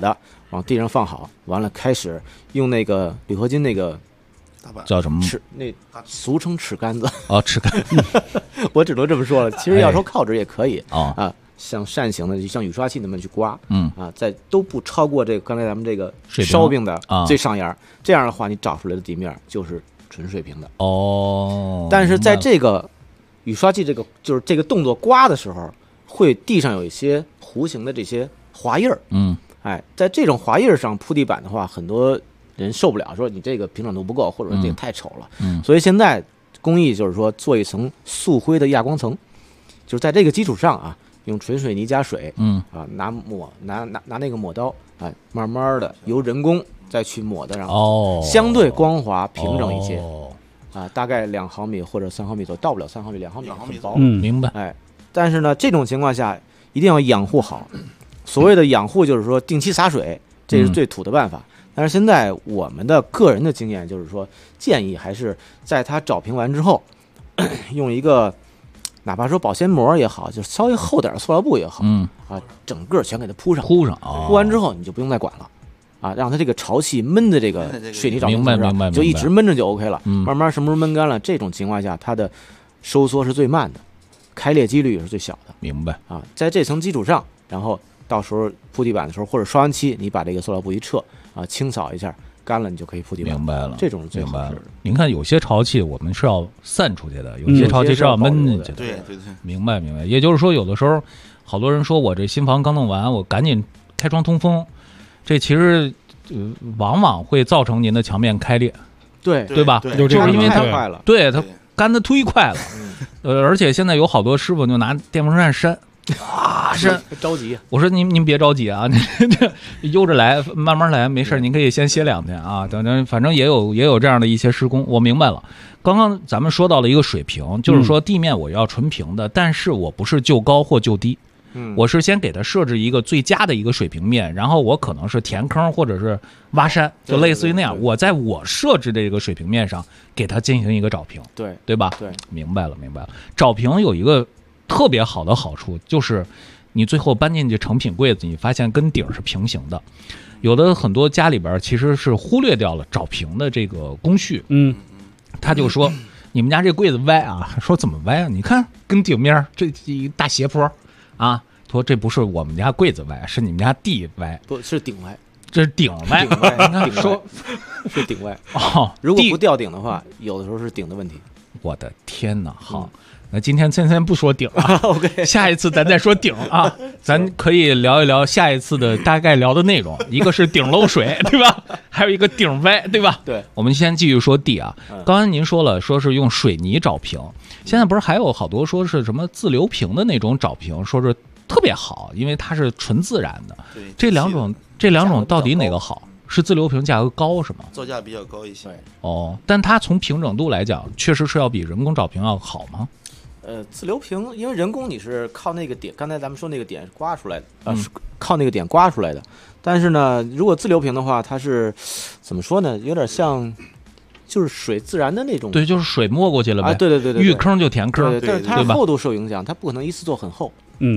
往地上放好，完了开始用那个铝合金那个叫什么那俗称齿杆子齿杆， 我只能这么说了。其实要说靠纸也可以像扇形的，就像雨刷器那么去刮，在都不超过这个刚才咱们这个烧饼的最上沿，这样的话你找出来的地面就是纯水平的但是在这个雨刷器就是这个动作刮的时候，会地上有一些弧形的这些滑印儿，在这种滑印儿上铺地板的话，很多人受不了，说你这个平整度不够，或者说这个太丑了。所以现在工艺就是说做一层素灰的亚光层，就是在这个基础上用纯水泥加水，拿那个抹刀慢慢的由人工再去抹的，然后相对光滑平整一些，大概2毫米或者3毫米左右，到不了3毫米，2毫米很薄， 明白。 但是呢，这种情况下一定要养护好。所谓的养护就是说定期洒水，这是最土的办法。但是现在我们的个人的经验就是说，建议还是在它找平完之后，用一个哪怕说保鲜膜也好，就稍微厚点的塑料布也好，整个全给它铺上，铺完之后你就不用再管了，让它这个潮气闷的这个水泥找平层上，就一直闷着就 OK 了。慢慢什么时候闷干了，这种情况下它的收缩是最慢的，开裂几率也是最小的。 明白在这层基础上，然后到时候铺地板的时候或者刷完漆，你把这个塑料布一撤清扫一下，干了你就可以铺地板。 明白了， 这种是最好的。 您看有些潮气我们是要散出去的，有些潮气是要闷进去的。 对， 明白。也就是说，有的时候好多人说我这新房刚弄完，我赶紧开窗通风，这其实往往会造成您的墙面开裂，对吧？就是因为它快了， 对它干的忒快了，而且现在有好多师傅就拿电风扇扇。 着急。 我说您别着急啊，悠着来，慢慢来，没事，您可以先歇2天啊。等等，反正也有这样的一些施工，我明白了。刚刚咱们说到了一个水平，就是说地面我要纯平的，但是我不是就高或就低，我是先给它设置一个最佳的一个水平面，然后我可能是填坑或者是挖山，就类似于那样。我在我设置的这个水平面上给它进行一个找平，对吧？对，明白了。找平有一个特别好的好处，就是你最后搬进去成品柜子，你发现跟顶是平行的。有的很多家里边其实是忽略掉了找平的这个工序，他就说你们家这柜子歪说怎么歪你看跟顶面这一大斜坡说这不是我们家柜子歪，是你们家地歪， 不是顶歪， 这是顶歪， 说是顶歪如果不吊顶的话，有的时候是顶的问题。 我的天哪！好。那今天先不说顶 OK， 下一次咱再说顶咱可以聊一聊下一次的大概聊的内容，一个是顶漏水，对吧？还有一个顶歪，对吧？ 对， 我们先继续说地刚才您说了，说是用水泥找平，现在不是还有好多说是什么自流平的那种找平，说是特别好，因为它是纯自然的。这两种到底哪个好？是自流平价格高是吗？ 造价比较高一些。 但它从平整度来讲，确实是要比人工找平要好吗？ 自流平，因为人工你是靠那个点，刚才咱们说那个点是刮出来的，是靠那个点刮出来的。但是呢，如果自流平的话，它是怎么说呢？有点像，就是水自然的那种。 对，就是水没过去了呗。 对， 遇坑就填坑， 但是它厚度受影响，它不可能一次做很厚。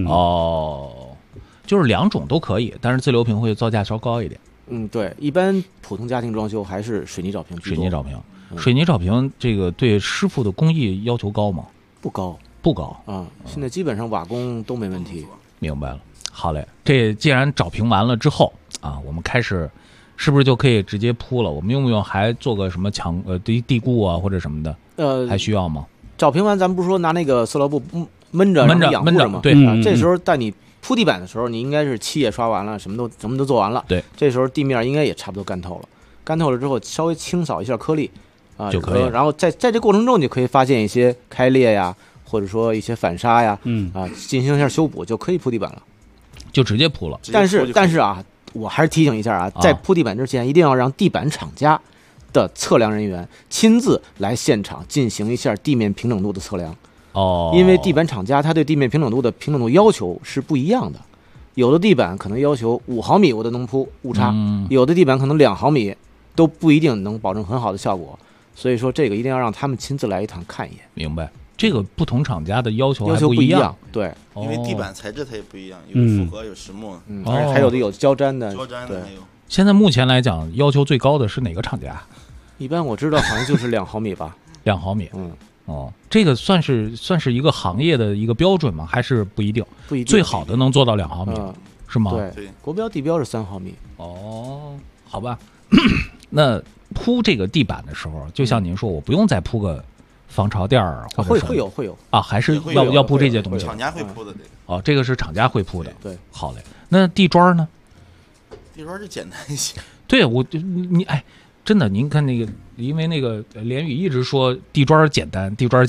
就是2种都可以，但是自流平会造价稍高一点。 对，一般普通家庭装修还是水泥找平居多。 水泥找平这个对师傅的工艺要求高吗？ 不高现在基本上瓦工都没问题。 明白了，好嘞。这既然找平完了之后我们开始是不是就可以直接铺了？我们用不用还做个什么地固或者什么的？还需要吗？ 找平完，咱们不是说拿那个塑料布闷着养护着吗？ 对， 这时候在你铺地板的时候，你应该是漆也刷完了，什么都做完了。 对， 这时候地面应该也差不多干透了。干透了之后，稍微清扫一下颗粒就可以了。 然后在这过程中，你可以发现一些开裂呀，或者说一些反沙呀，进行一下修补，就可以铺地板了， 就直接铺了。 但是我还是提醒一下在铺地板之前，一定要让地板厂家的测量人员亲自来现场进行一下地面平整度的测量。因为地板厂家他对地面平整度的平整度要求是不一样的，有的地板可能要求5毫米我都能铺误差，有的地板可能2毫米都不一定能保证很好的效果，所以说这个一定要让他们亲自来一趟看一眼。 明白，这个不同厂家的要求不一样，对， 因为地板材质它也不一样，有复合有实木， 还有的有胶粘的， 胶粘的还有。 现在目前来讲，要求最高的是哪个厂家？ 一般我知道好像就是2毫米吧。 2毫米，这个算是一个行业的一个标准吗？还是不一定？ 不一定， 最好的能做到2毫米，是吗？ 对，国标地标是3毫米。 好吧。那铺这个地板的时候，就像您说，我不用再铺个防潮垫儿，或者会有啊，还是要铺这些东西。 厂家会铺的这个。 这个是厂家会铺的。 对， 好嘞。那地砖呢？ 地砖就简单一些。 对，你真的，您看那个，因为那个连宇一直说地砖简单，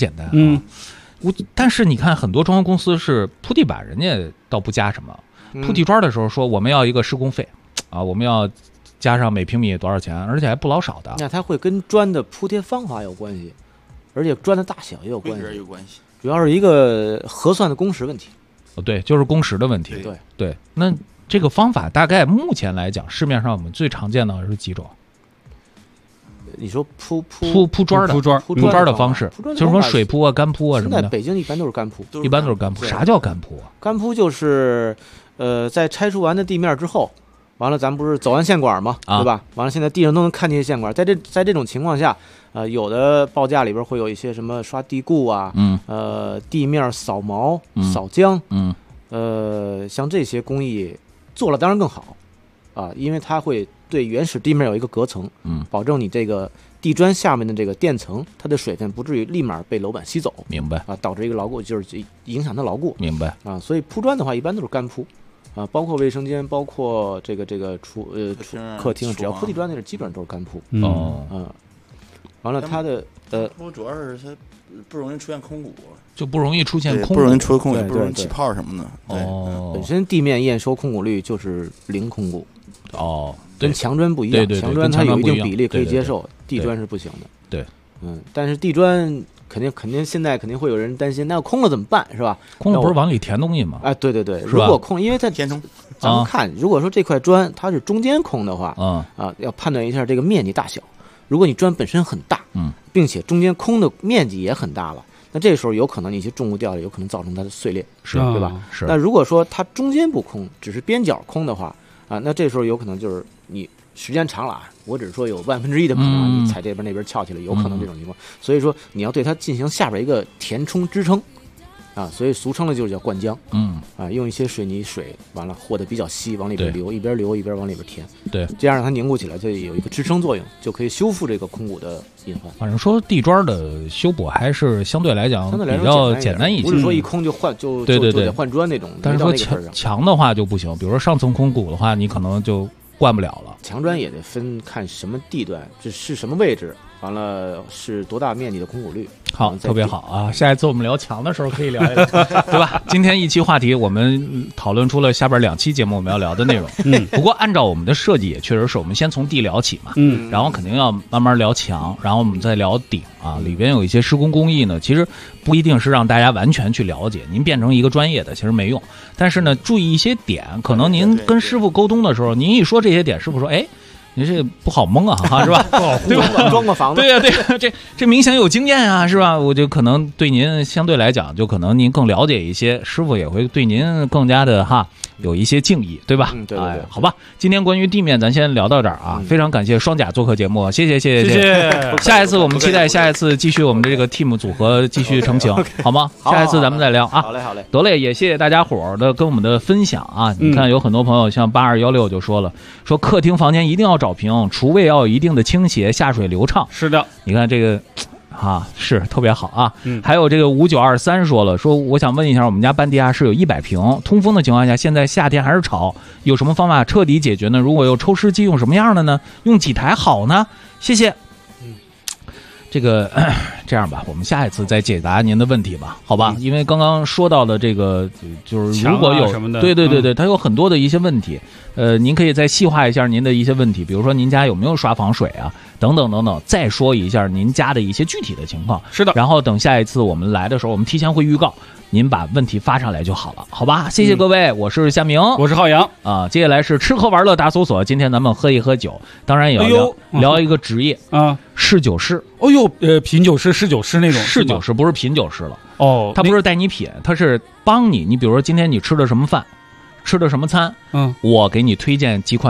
但是你看很多装修公司是铺地板，人家倒不加什么，铺地砖的时候说我们要一个施工费啊，我们要加上每平米多少钱，而且还不老少的。 那它会跟砖的铺贴方法有关系，而且砖的大小也有关系，主要是一个核算的工时问题。 对，就是工时的问题。对，那这个方法大概目前来讲，市面上我们最常见的是几种？ 你说铺砖的方式，就是什么水铺啊、干铺啊什么的。 现在北京一般都是干铺， 一般都是干铺。啥叫干铺啊？ 干铺就是在拆除完的地面之后，完了咱们不是走完线管嘛，对吧？完了现在地上都能看见线管，在这种情况下，有的报价里边会有一些什么刷地固啊，地面扫毛、扫浆，像这些工艺做了当然更好啊，因为它会对原始地面有一个隔层，保证你这个地砖下面的这个垫层，它的水分不至于立马被楼板吸走， 明白啊？ 导致一个牢固，就是影响它牢固， 明白啊？所以铺砖的话，一般都是干铺啊，包括卫生间，包括这个客厅，只要铺地砖那是基本上都是干铺。完了它的铺主要是它不容易出现空鼓， 就不容易出现空鼓， 不容易出空鼓，不容易起泡什么的。 本身地面验收空鼓率就是0空鼓。跟墙砖不一样，墙砖它有一定比例可以接受，地砖是不行的。 对， 但是地砖肯定现在肯定会有人担心，那要空了怎么办，是吧？ 空了不是往里填东西吗？ 对，如果空，因为它填充， 咱们看，如果说这块砖它是中间空的话，要判断一下这个面积大小。如果你砖本身很大，并且中间空的面积也很大了，那这时候有可能一些重物掉下来，有可能造成它的碎裂，对吧？ 是。 那如果说它中间不空，只是边角空的话，那这时候有可能就是你时间长了我只是说有1/1000的可能你踩这边那边翘起来，有可能这种情况。所以说你要对它进行下边一个填充支撑所以俗称的就是叫灌浆。用一些水泥水完了和的比较稀，往里边流，一边流一边往里边填。 对， 这样让它凝固起来，就有一个支撑作用，就可以修复这个空鼓的隐患。 反正说地砖的修补还是相对来讲比较简单一些， 不是说一空就换就得换砖那种。 但是说墙的话就不行，比如说上层空鼓的话，你可能就灌不了了。 墙砖也得分看什么地段，这是什么位置，完了是多大面积的空鼓率。 好，特别好啊！下一次我们聊墙的时候可以聊一聊，对吧？今天一期话题我们讨论出了下边2期节目我们要聊的内容。不过按照我们的设计，也确实是我们先从地聊起嘛，然后肯定要慢慢聊墙，然后我们再聊顶啊。里边有一些施工工艺呢，其实不一定是让大家完全去了解，您变成一个专业的其实没用。但是呢，注意一些点，可能您跟师傅沟通的时候，您一说这些点，师傅说，你这不好蒙啊，是吧？对吧？ 装个房子， 对呀，这明显有经验啊，是吧？我就可能对您相对来讲，就可能您更了解一些，师傅也会对您更加的有一些敬意，对吧？ 对， 好吧。今天关于地面咱先聊到这儿啊，非常感谢双甲做客节目，谢谢。下一次我们期待下一次继续我们的这个 team 组合继续成型，好吗？下一次咱们再聊啊。 好嘞。 得嘞，也谢谢大家伙儿的跟我们的分享啊。你看有很多朋友像8216就说了，说客厅房间一定要找平，厨卫要有一定的倾斜，下水流畅。 是的， 你看这个是特别好啊。还有这个5923说了，说我想问一下，我们家半地下室有100平，通风的情况下，现在夏天还是吵，有什么方法彻底解决呢？如果有抽湿机，用什么样的呢？用几台好呢？谢谢。这个这样吧，我们下一次再解答您的问题吧，好吧？因为刚刚说到的这个，就是如果有什么的， 对，它有很多的一些问题，您可以再细化一下您的一些问题，比如说您家有没有刷防水啊，等等，再说一下您家的一些具体的情况。 是的， 然后等下一次我们来的时候，我们提前会预告，您把问题发上来就好了，好吧？谢谢各位，我是夏明， 我是浩洋啊。接下来是吃喝玩乐大搜索，今天咱们喝一喝酒，当然也要聊一个职业啊，侍酒师。 品酒师、侍酒师那种。 侍酒师不是品酒师了他不是带你品，他是帮你。你比如说今天你吃的什么饭，吃的什么餐，我给你推荐几款酒，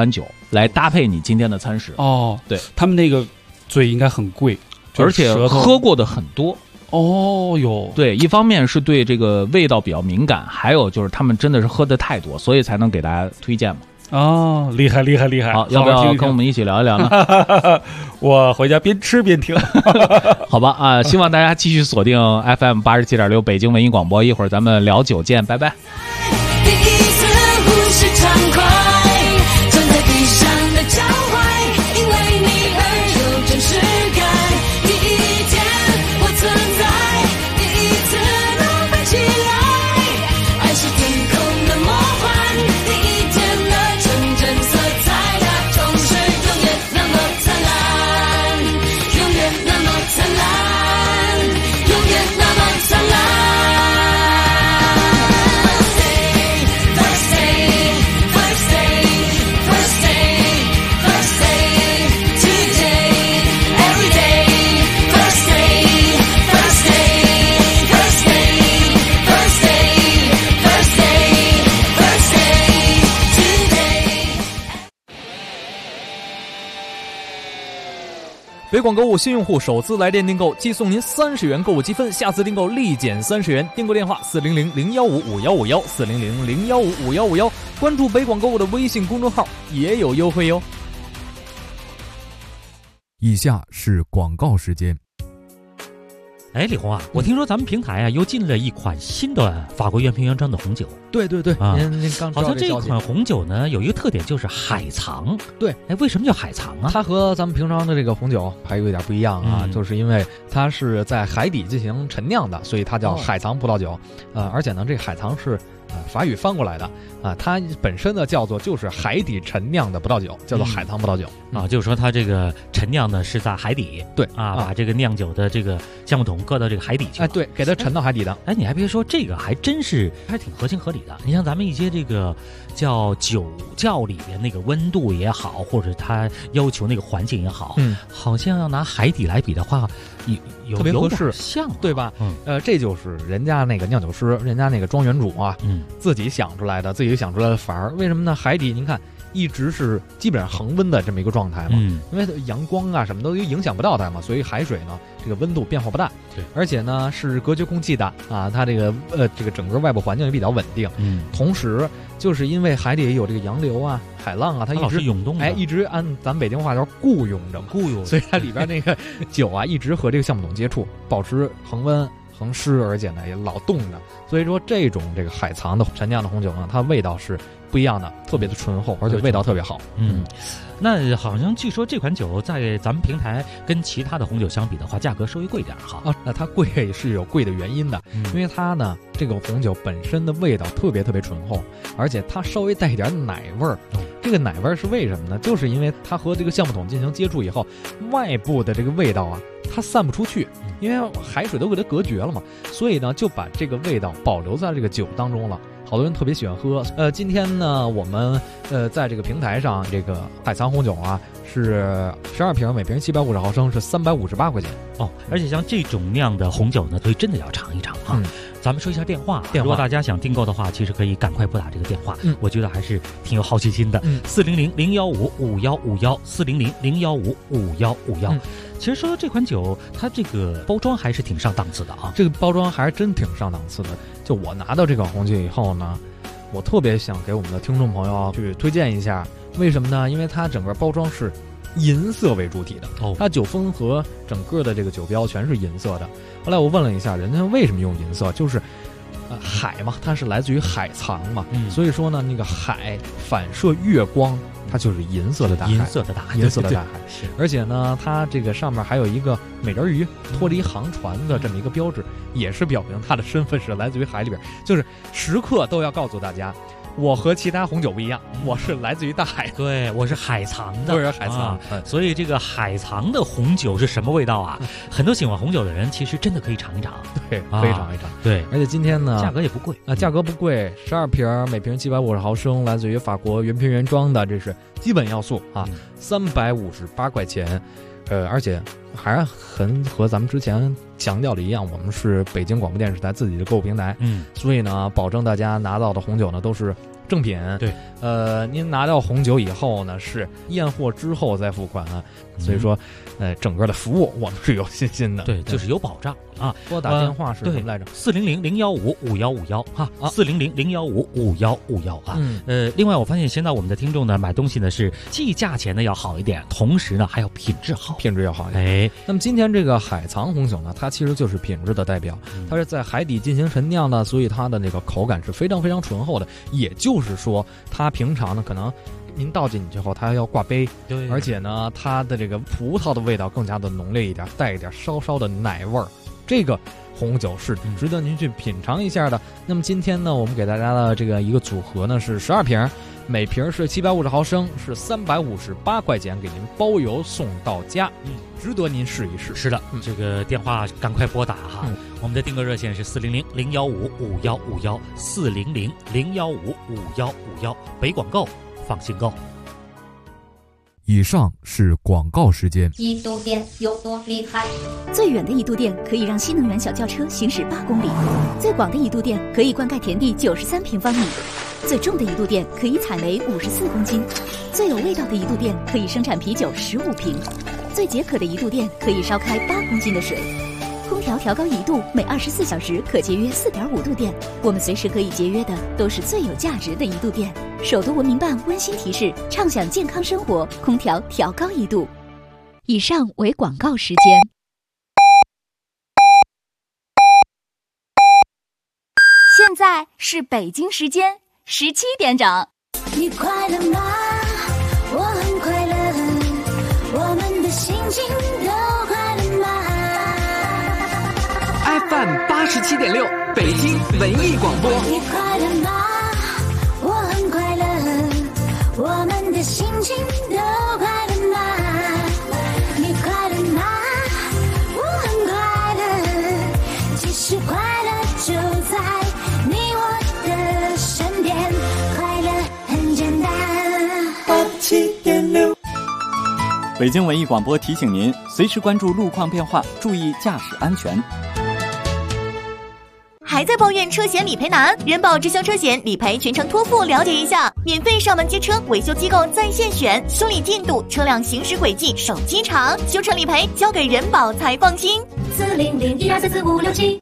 来搭配你今天的餐食。 哦， 对， 他们那个嘴应该很贵， 而且喝过的很多。 哦哟， 对，一方面是对这个味道比较敏感，还有就是他们真的是喝的太多，所以才能给大家推荐嘛。 哦，厉害厉害厉害！ 好，要不要跟我们一起聊一聊呢？ 我回家边吃边听。 好吧啊，希望大家继续锁定 FM 87.6北京文艺广播，一会儿咱们聊酒见，拜拜。 第一次呼吸畅快，站在地上的脚踝，因为你而有真实感。第一天我存在，第一次能飞起来，爱是天空的魔幻。第一天的纯真色彩，它总是永远那么灿烂，永远那么灿烂，永远那么灿烂。 北广购物新用户首次来电订购，即送您30元购物积分，下次订购立减30元。订购电话400-015-5151，400-015-5151，关注北广购物的微信公众号也有优惠哟。 以下是广告时间。 哎，李红啊，我听说咱们平台啊又进了一款新的法国原瓶原装的红酒。 对对对， 啊， 您刚好像这款红酒呢有一个特点就是海藏。 对， 哎，为什么叫海藏啊？ 它和咱们平常的这个红酒还有一点不一样啊，就是因为它是在海底进行陈酿的，所以它叫海藏葡萄酒。而且呢，这个海藏是法语翻过来的啊，它本身呢叫做就是海底陈酿的葡萄酒，叫做海藏葡萄酒啊，就是说它这个陈酿呢是在海底， 对啊，把这个酿酒的这个橡木桶搁到这个海底去， 哎，对，给它沉到海底的。 哎，你还别说，这个还真是还挺合情合理的。你像咱们一些这个叫酒窖里边那个温度也好，或者它要求那个环境也好，好像要拿海底来比的话，有特别合适， 像对吧？这就是人家那个酿酒师，人家那个庄园主啊，自己想出来的，自己想出来的法儿。为什么呢？海底您看一直是基本上恒温的这么一个状态嘛，因为阳光啊什么都影响不到它嘛，所以海水呢这个温度变化不大， 对， 而且呢是隔绝空气的啊，它这个整个外部环境也比较稳定，同时就是因为海底有这个洋流啊、海浪啊，它一直涌动， 哎，一直按咱们北京话叫雇佣着嘛，所以它里边那个酒啊一直和这个橡木桶接触，保持恒温恒湿，而且呢也老冻着，所以说这种这个海藏的陈酿的红酒呢，它味道是不一样的，特别的醇厚，而且味道特别好。 那好像据说这款酒在咱们平台跟其他的红酒相比的话，价格稍微贵一点哈。 啊，那它贵是有贵的原因的，因为它呢这个红酒本身的味道特别特别醇厚，而且它稍微带一点奶味儿。这个奶味儿是为什么呢？就是因为它和这个橡木桶进行接触以后，外部的这个味道啊，它散不出去，因为海水都给它隔绝了嘛，所以呢就把这个味道保留在这个酒当中了。好多人特别喜欢喝。今天呢，我们在这个平台上，这个海藏红酒啊是12瓶，每瓶750毫升，是358块钱哦。而且像这种酿的红酒呢，所以真的要尝一尝哈。咱们说一下电话，如果大家想订购的话，其实可以赶快拨打这个电话。我觉得还是挺有好奇心的。400-015-5151，400-015-5151。其实说这款酒，它这个包装还是挺上档次的啊。 这个包装还是真挺上档次的。就我拿到这款红酒以后呢，我特别想给我们的听众朋友去推荐一下。为什么呢？因为它整个包装是银色为主体的，它酒封和整个的这个酒标全是银色的。后来我问了一下，人家为什么用银色，就是海嘛，它是来自于海藏嘛，所以说呢，那个海反射月光，它就是银色的大海， 银色的大海， 银色的大海。而且呢，它这个上面还有一个美人鱼脱离航船的这么一个标志，也是表明它的身份是来自于海里边，就是时刻都要告诉大家，我和其他红酒不一样，我是来自于大海， 对，我是海藏的， 我是海藏。 所以这个海藏的红酒是什么味道啊？很多喜欢红酒的人其实真的可以尝一尝， 对，可以尝一尝。 对， 而且今天呢， 价格也不贵啊，价格不贵，12瓶，每瓶750毫升，来自于法国原瓶原装的，这是基本要素啊，358块钱。而且还是很和咱们之前强调的一样，我们是北京广播电视台自己的购物平台，所以呢，保证大家拿到的红酒呢都是正品。 对， 您拿到红酒以后呢，是验货之后再付款，所以说，整个的服务我们是有信心的。 对，就是有保障啊。 拨打电话是什么来着 ？400-015-5151哈，400-015-5151啊。另外我发现现在我们的听众呢，买东西呢是既价钱呢要好一点，同时呢还要品质好， 品质要好一点。那么今天这个海藏红酒呢，它其实就是品质的代表，它是在海底进行陈酿的，所以它的那个口感是非常非常醇厚的。也就是说，它平常呢可能您倒进去后，它要挂杯， 对， 而且呢，它的这个葡萄的味道更加的浓烈一点，带一点稍稍的奶味儿。这个红酒是值得您去品尝一下的。那么今天呢，我们给大家的这个一个组合呢是12瓶，每瓶是750毫升，是358块钱，给您包邮送到家。值得您试一试。 是的，这个电话赶快拨打哈。我们的订购热线是400-015-5151，400-015-5151，北广购，放心购。 以上是广告时间。 一度电有多厉害？最远的一度电可以让新能源小轿车行驶8公里，最广的一度电可以灌溉田地93平方米，最重的一度电可以采煤54公斤，最有味道的一度电可以生产啤酒15瓶，最解渴的一度电可以烧开8公斤的水。空调调高1度，每24小时可节约4.5度电。我们随时可以节约的都是最有价值的一度电。首都文明办温馨提示：畅享健康生活，空调调高1度。以上为广告时间。现在是北京时间17点整。 你快乐吗？我很快乐，我们的心情都快乐吗？ FM 87.6，北京文艺广播。 你快乐吗？我很快乐，我们的心情都快乐吗？你快乐吗？我很快乐，其实快乐就在你我的身边，快乐很简单。87.6。 北京文艺广播提醒您，随时关注路况变化，注意驾驶安全。 还在抱怨车险理赔难？人保直销车险理赔全程托付，了解一下，免费上门接车，维修机构在线选，修理进度、车辆行驶轨迹、手机查，修车理赔交给人保才放心。400-1234567。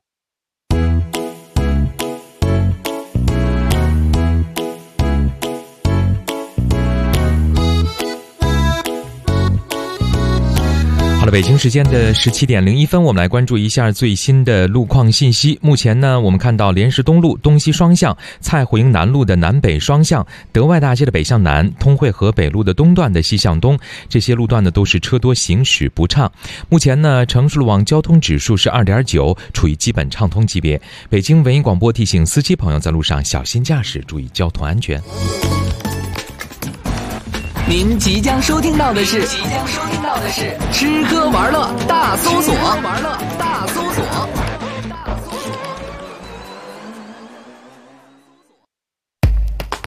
好了，北京时间的17点01分，我们来关注一下最新的路况信息。目前呢，我们看到莲石东路东西双向、蔡胡营南路的南北双向、德外大街的北向南、通惠河北路的东段的西向东，这些路段呢都是车多行驶不畅。目前呢，城市路网交通指数是2.9，处于基本畅通级别。北京文艺广播提醒司机朋友在路上小心驾驶，注意交通安全。 您即将收听到的是吃喝玩乐大搜索。